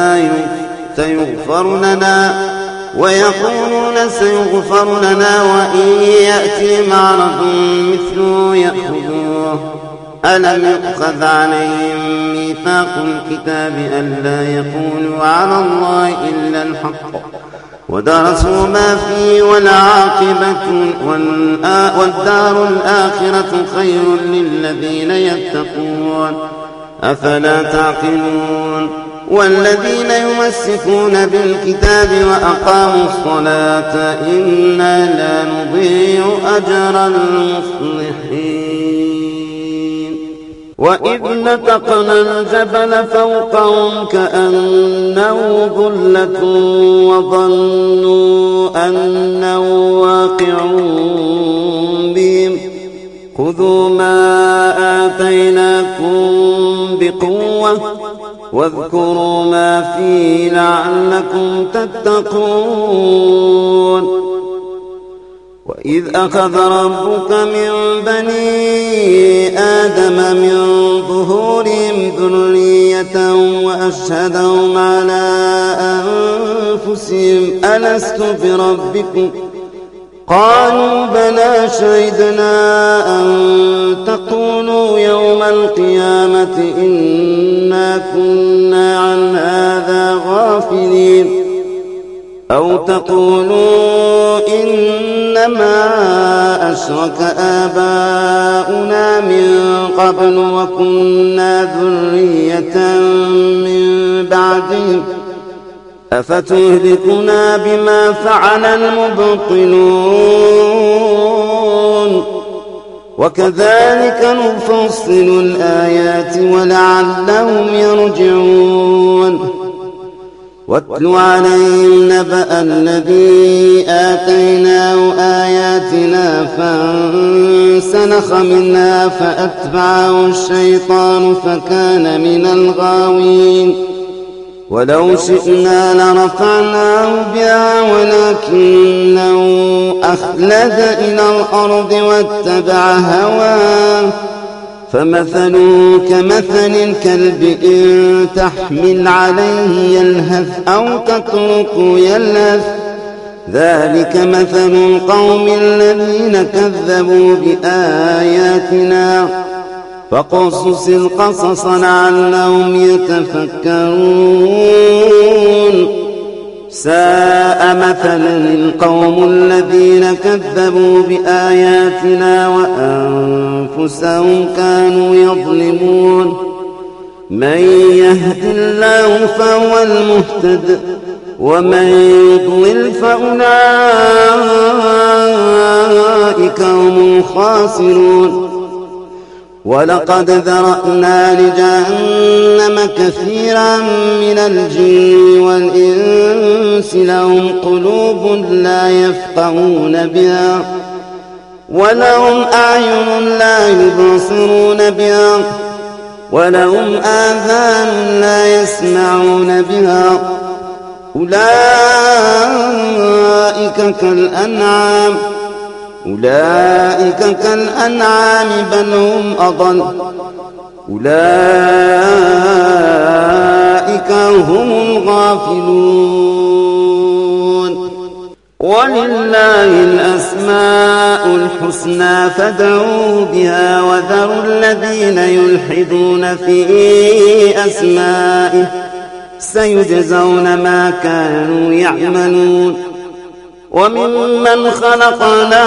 سيغفر لنا ويقولون سيغفر لنا وإن يأتي عرض مثله يأخذوه. ألم يؤخذ عليهم ميثاق الكتاب ألا يقولوا على الله إلا الحق ودرسوا ما فيه والعاقبة والدار الآخرة خير للذين يتقون أفلا تعقلون. والذين يمسكون بالكتاب وأقاموا الصلاة إنا لا نضيع أجر المصلحين. وإذ نتقنا الجبل فوقهم كأنه ظلة وظنوا أنه واقع بهم خذوا ما آتيناكم بقوة واذكروا ما فيه لعلكم تتقون. وإذ أخذ ربك من بني آدم من ظهورهم ذرية وأشهدهم على أنفسهم ألست بربكم قالوا بلى شهدنا أن تقولوا يوم القيامة إنا كنا عن هذا غافلين أو تقولوا إنما أشرك آباؤنا من قبل وكنا ذرية من بعدهم أفتهلكنا بما فعل المبطلون وكذلك نفصل الآيات ولعلهم يرجعون. واتل عليهم نبأ الذي آتيناه آياتنا فانسلخ منها فأتبعه الشيطان فكان من الغاوين ولو شئنا لرفعناه بها ولكنه أخلد إلى الأرض واتبع هواه فمثله كمثل الكلب إن تحمل عليه يلهث أو تتركه يلهث ذلك مثل القوم الذين كذبوا بآياتنا فاقصص القصص لعلهم يتفكرون ساء مثلا القوم الذين كذبوا بآياتنا وأنفسهم كانوا يظلمون من يهد الله فهو المهتد ومن يضلل فأولئك هم الخاسرون ولقد ذرأنا لجهنم كثيرا من الجن والإنس لهم قلوب لا يفقهون بها ولهم أعين لا يبصرون بها ولهم آذان لا يسمعون بها أولئك كالأنعام أولئك كالأنعام بل هم أضل أولئك هم الغافلون ولله الأسماء الحسنى فادعوه بها وذروا الذين يلحدون في أسمائه سيجزون ما كانوا يعملون وممن خلقنا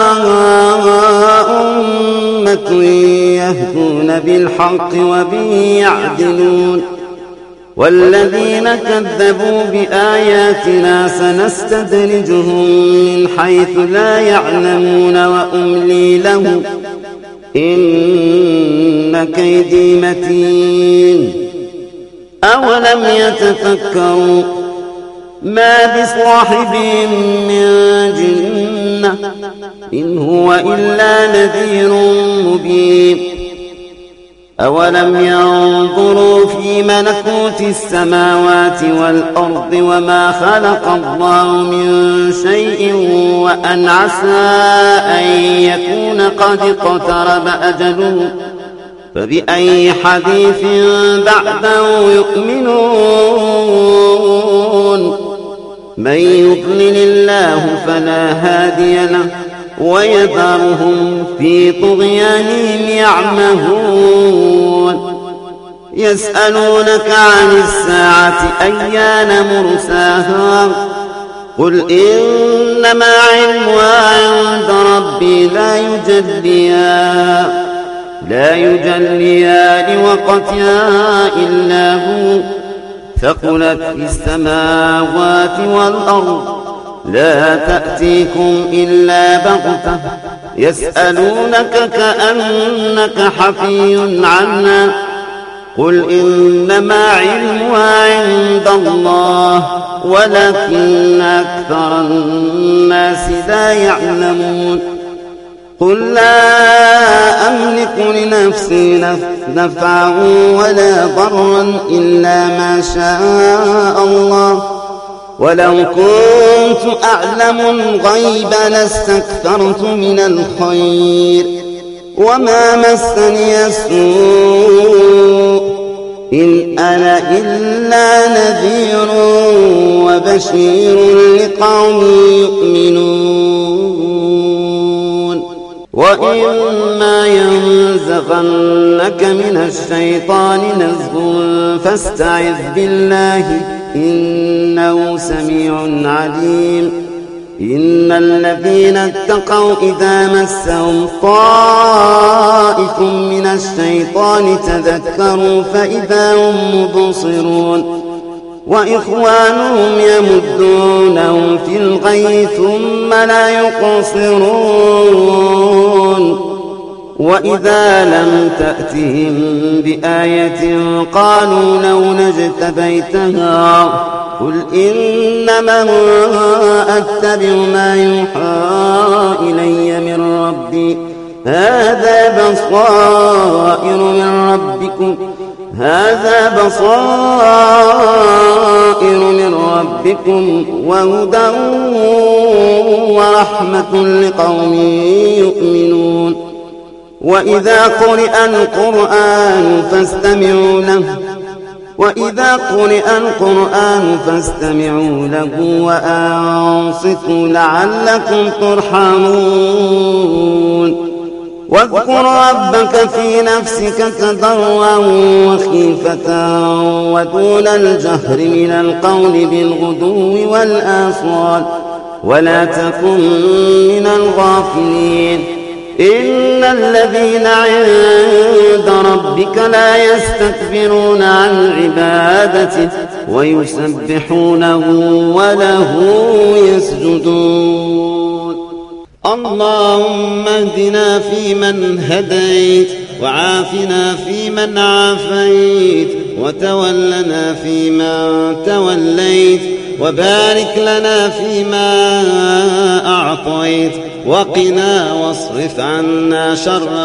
أمة يهدون بالحق وبه يعدلون والذين كذبوا بآياتنا سنستدرجهم من حيث لا يعلمون وأملي لهم إن كيدي متين أولم يتفكروا ما بصاحبهم من جنة إن هو إلا نذير مبين أولم ينظروا في ملكوت السماوات والأرض وما خلق الله من شيء وأن عسى أن يكون قد اقترب أجلهم فبأي حديث بعده يؤمنون من يضلل الله فلا هادي له ويذرهم في طغيانهم يعمهون يسألونك عن الساعة أيان مرساها قل إنما علمها عند ربي لا يجليها لا يجليها لوقتها إلا هو ثقلت في السماوات والأرض لا تأتيكم إلا بغتة يسألونك كأنك حفي عنها قل إنما علمها عند الله ولكن أكثر الناس لا يعلمون قل لا أملك لنفسي نفعا ولا ضرا إلا ما شاء الله ولو كنت أعلم الغيب لاستكثرت من الخير وما مسني السوء إن أنا إلا نذير وبشير لقوم يؤمنون وإما ينزغنك من الشيطان نزغ فاستعذ بالله إنه سميع عليم إن الذين اتقوا إذا مسهم طائف من الشيطان تذكروا فإذا هم مبصرون وإخوانهم يمدونهم في الغي ثم لا يقصرون وإذا لم تأتهم بآية قالوا لو اجتبيتها قل إنما أتبع ما يوحى إلي من ربي هذا بصائر من ربكم هذا بصائر من ربكم وهدى ورحمة لقوم يؤمنون وإذا قرئ القرآن فاستمعوا له وإذا قرئ القرآن فاستمعوا له وأنصتوا لعلكم ترحمون واذكر ربك في نفسك تضرعا وخيفة ودون الجهر من القول بالغدو والآصال ولا تكن من الغافلين إن الذين عند ربك لا يستكبرون عن عبادته ويسبحونه وله يسجدون اللهم اهدنا فيمن هديت وعافنا فيمن عافيت وتولنا فيمن توليت وبارك لنا فيما أعطيت وقنا واصرف عنا شر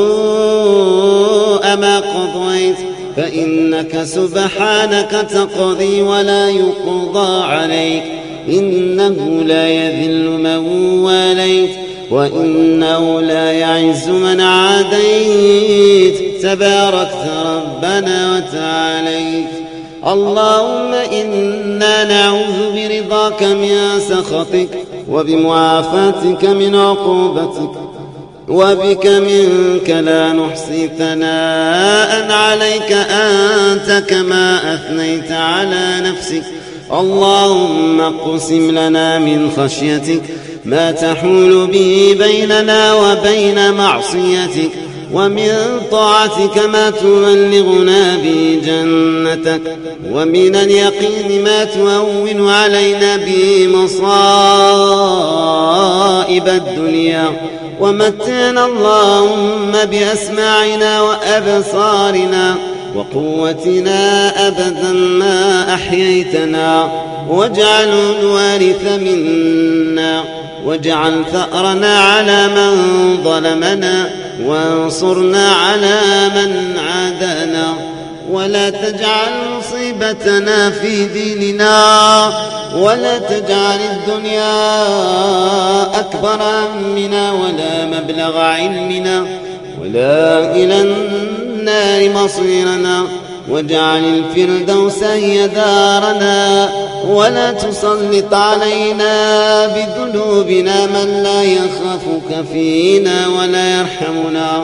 وسوء ما قضيت فإنك سبحانك تقضي ولا يقضى عليك إنه لا يذل من واليت وإنه لا يعز من عاديت تباركت ربنا وتعاليت اللهم إنا نعوذ برضاك من سخطك وبمعافاتك من عقوبتك وبك منك لا نحصي ثناء عليك أنت كما أثنيت على نفسك اللهم اقسم لنا من خشيتك ما تحول به بيننا وبين معصيتك ومن طاعتك ما تبلغنا به جنتك ومن اليقين ما تهون علينا به مصائب الدنيا ومتعنا اللهم بأسماعنا وأبصارنا وقوتنا أبدا ما أحييتنا واجعله الوارث منا واجعل ثأرنا على من ظلمنا وانصرنا على من عادانا ولا تجعل مصيبتنا في ديننا ولا تجعل الدنيا أكبر همنا ولا مبلغ علمنا ولا إلى النار مصيرنا واجعل الفردوس هي دارنا ولا تسلط علينا بذنوبنا من لا يخافك فينا ولا يرحمنا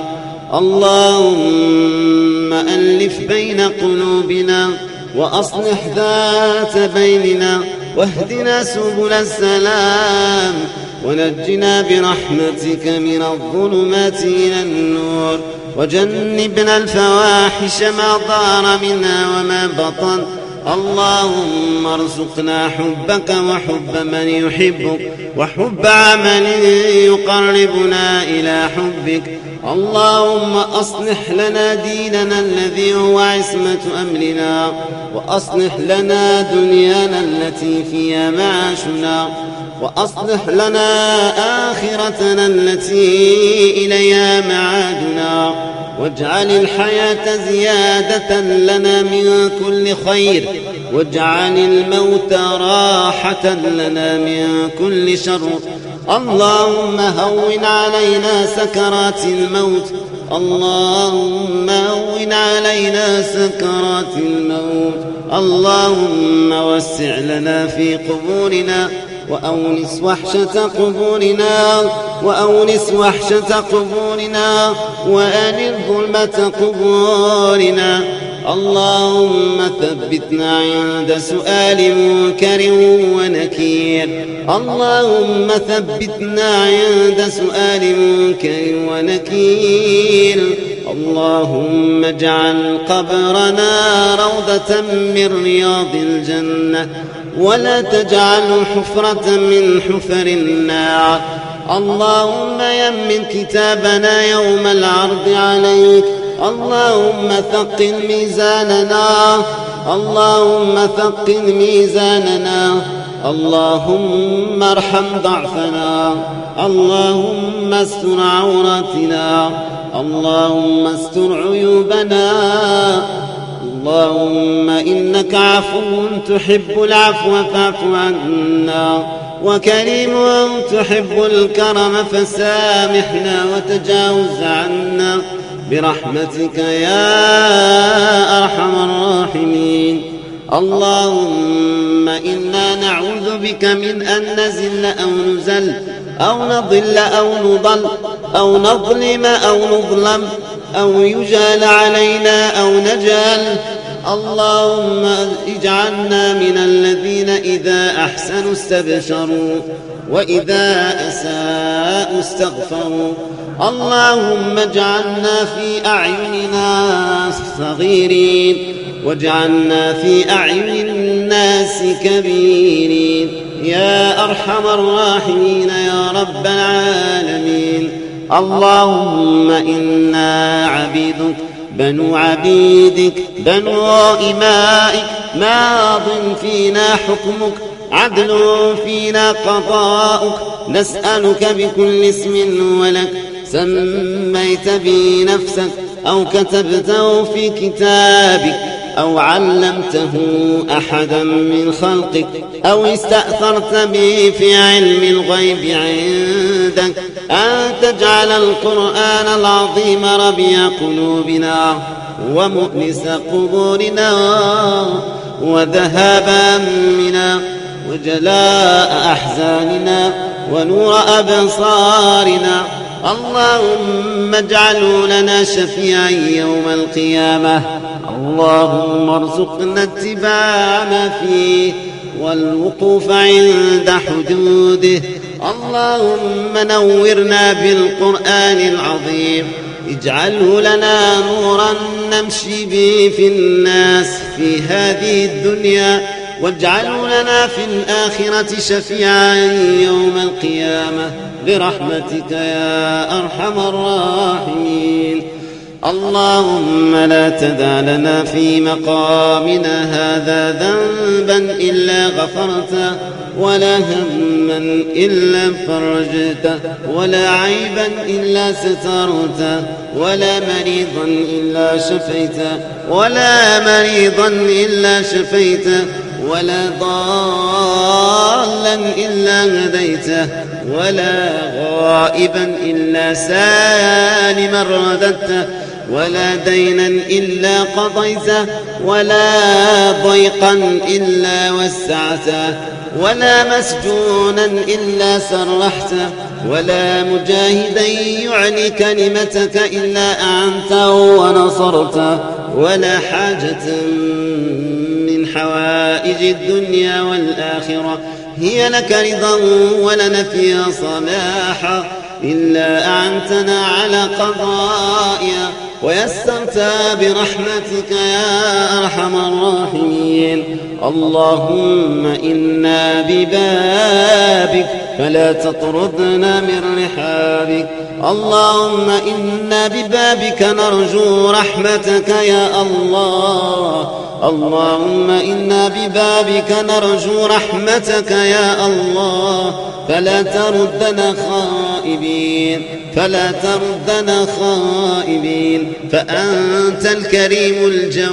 اللهم ألف بين قلوبنا وأصلح ذات بيننا واهدنا سبل السلام ونجنا برحمتك من الظلمات إلى النور وجنبنا الفواحش ما ظهر منها وما بطن اللهم ارزقنا حبك وحب من يحبك وحب عمل يقربنا إلى حبك اللهم أصلح لنا ديننا الذي هو عصمة أمرنا وأصلح لنا دنيانا التي فيها معاشنا وأصلح لنا آخرتنا التي إليها معادنا واجعل الحياة زيادة لنا من كل خير واجعل الموت راحة لنا من كل شر اللهم هون علينا سكرات الموت اللهم هون علينا سكرات الموت اللهم وسع لنا في قبورنا وأونس وحشة قبورنا وأونس وحشة قبورنا وأنر ظلمة قبورنا اللهم ثبتنا عند سؤال منكر ونكير اللهم ثبتنا عند سؤال منكر ونكير اللهم اجعل قبرنا روضة من رياض الجنة ولا تجعله حفرة من حفر النار اللهم يمن كتابنا يوم العرض عليك اللهم ثقل ميزاننا اللهم ثقل ميزاننا اللهم ارحم ضعفنا اللهم استر عوراتنا اللهم استر عيوبنا اللهم إنك عفو تحب العفو فاعف عنا وكريم تحب الكرم فسامحنا وتجاوز عنا برحمتك يا أرحم الراحمين. اللهم إنا نعوذ بك من أن نزل أو نزل أو نضل أو نضل أو نظلم أو نظلم أو يجال علينا أو نجال. اللهم اجعلنا من الذين إذا أحسنوا استبشروا وإذا أساءوا استغفروا. اللهم اجعلنا في أعيننا صغيرين واجعلنا في أعين الناس كبيرين يا أرحم الراحمين يا رب العالمين. اللهم إنا عبيدك بنو عبيدك بنو إمائك ماض فينا حكمك عدل فينا قضاؤك نسألك بكل اسم ولك سميت به نفسك أو كتبته في كتابك أو علمته أحدا من خلقك أو استأثرت به في علم الغيب عندك أن تجعل القرآن العظيم ربيع قلوبنا ومؤنس قبورنا وذهاب همنا وجلاء أحزاننا ونور أبصارنا. اللهم اجعله لنا شفيعا يوم القيامة. اللهم ارزقنا اتباع ما فيه والوقوف عند حدوده. اللهم نورنا بالقرآن العظيم اجعله لنا نورا نمشي به في الناس في هذه الدنيا واجعله لنا في الآخرة شفيعا يوم القيامة برحمتك يا أرحم الراحمين. اللهم لا تدع لنا في مقامنا هذا ذنبا إلا غفرته ولا هما إلا فرجته ولا عيبا إلا سترته ولا مريضا إلا شفيته ولا مريضا إلا شفيته ولا ضالا إلا هديته ولا غائبا إلا سالما رددته ولا دينا إلا قضيته ولا ضيقا إلا وسعته ولا مسجونا إلا سرحته ولا مجاهدا يعني كلمتك إلا أعنته ونصرته ولا حاجة من حوائج الدنيا والآخرة هي لك رضا ولنا فيها صلاحا إلا أعنتنا على قضائها ويسرتها برحمتك يا أرحم الراحمين. اللهم إنا ببابك فلا تطردنا من رحابك. اللهم إنا ببابك نرجو رحمتك يا الله. اللهم إنا ببابك نرجو رحمتك يا الله فلا تردنا خائبين فلا تردنا خائبين فأنت الكريم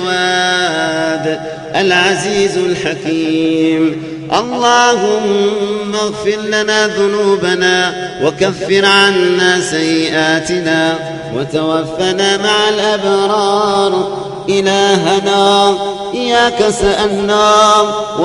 الجواد العزيز الحكيم. اللهم اغفر لنا ذنوبنا وكفر عنا سيئاتنا وتوفنا مع الأبرار. إلهنا إياك سألنا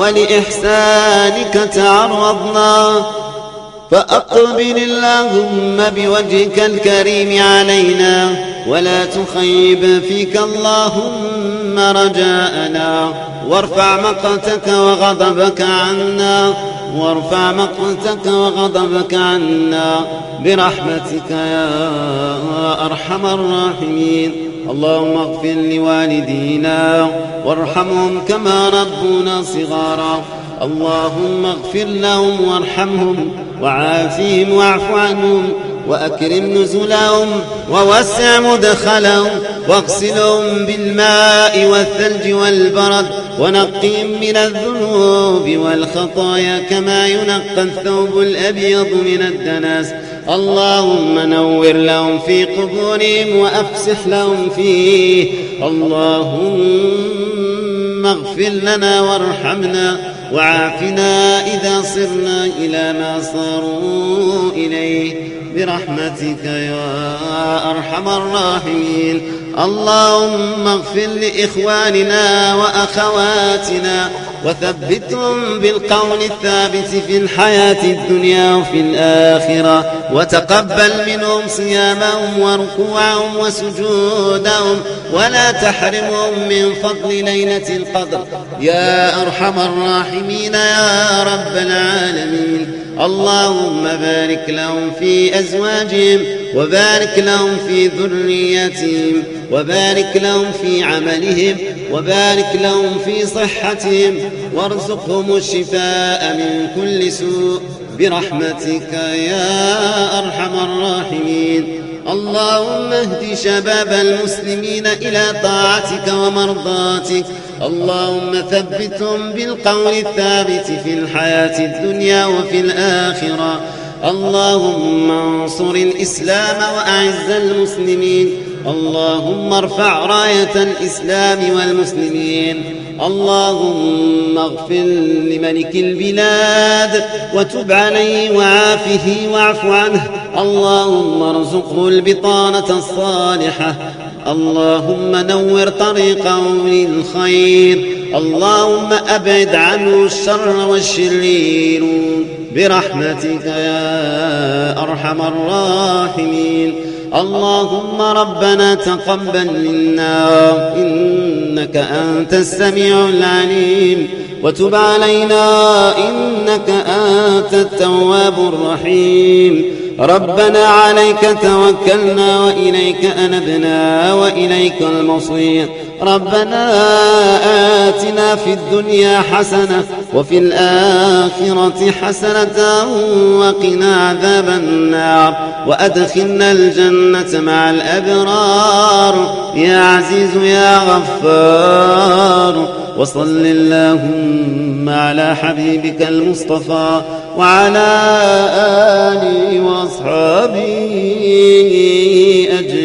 ولإحسانك تعرضنا فأقبل اللهم بوجهك الكريم علينا ولا تخيب فيك اللهم رجاءنا وارفع مقتك وغضبك عنا وارفع مقتك وغضبك عنا برحمتك يا أرحم الراحمين. اللهم اغفر لوالدينا وارحمهم كما ربونا صغارا. اللهم اغفر لهم وارحمهم وعافهم واعف عنهم وأكرم نزلهم ووسع مدخلهم واغسلهم بالماء والثلج والبرد ونقهم من الذنوب والخطايا كما ينقى الثوب الأبيض من الدنس. اللهم نور لهم في قبورهم وأفسح لهم فيه. اللهم اغفر لنا وارحمنا وعافنا إذا صرنا إلى ما صاروا إليه برحمتك يا أرحم الراحمين. اللهم اغفر لإخواننا وأخواتنا وثبتهم بالقول الثابت في الحياة الدنيا وفي الآخرة، وتقبل منهم صيامهم وركوعهم وسجودهم، ولا تحرمهم من فضل ليلة القدر يا أرحم الراحمين يا رب العالمين. اللهم بارك لهم في أزواجهم وبارك لهم في ذريتهم وبارك لهم في عملهم وبارك لهم في صحتهم وارزقهم الشفاء من كل سوء برحمتك يا أرحم الراحمين. اللهم اهد شباب المسلمين إلى طاعتك ومرضاتك. اللهم ثبتهم بالقول الثابت في الحياة الدنيا وفي الآخرة. اللهم انصر الإسلام وأعز المسلمين. اللهم ارفع راية الإسلام والمسلمين. اللهم اغفر لملك البلاد وتب عليه وعافه واعف عنه. اللهم ارزقه البطانة الصالحة. اللهم نور طريقه للخير. اللهم أبعد عنه الشر والشرير برحمتك يا أرحم الراحمين. اللهم ربنا تقبل منا إنك أنت السميع العليم، وتب علينا إنك أنت التواب الرحيم. ربنا عليك توكلنا وإليك أنبنا وإليك المصير. ربنا آتنا في الدنيا حسنة وفي الآخرة حسنة وقنا عذاب النار، وأدخلنا الجنة مع الأبرار يا عزيز يا غفار. وصل اللهم على حبيبك المصطفى وعلى آله وأصحابه أجمعين.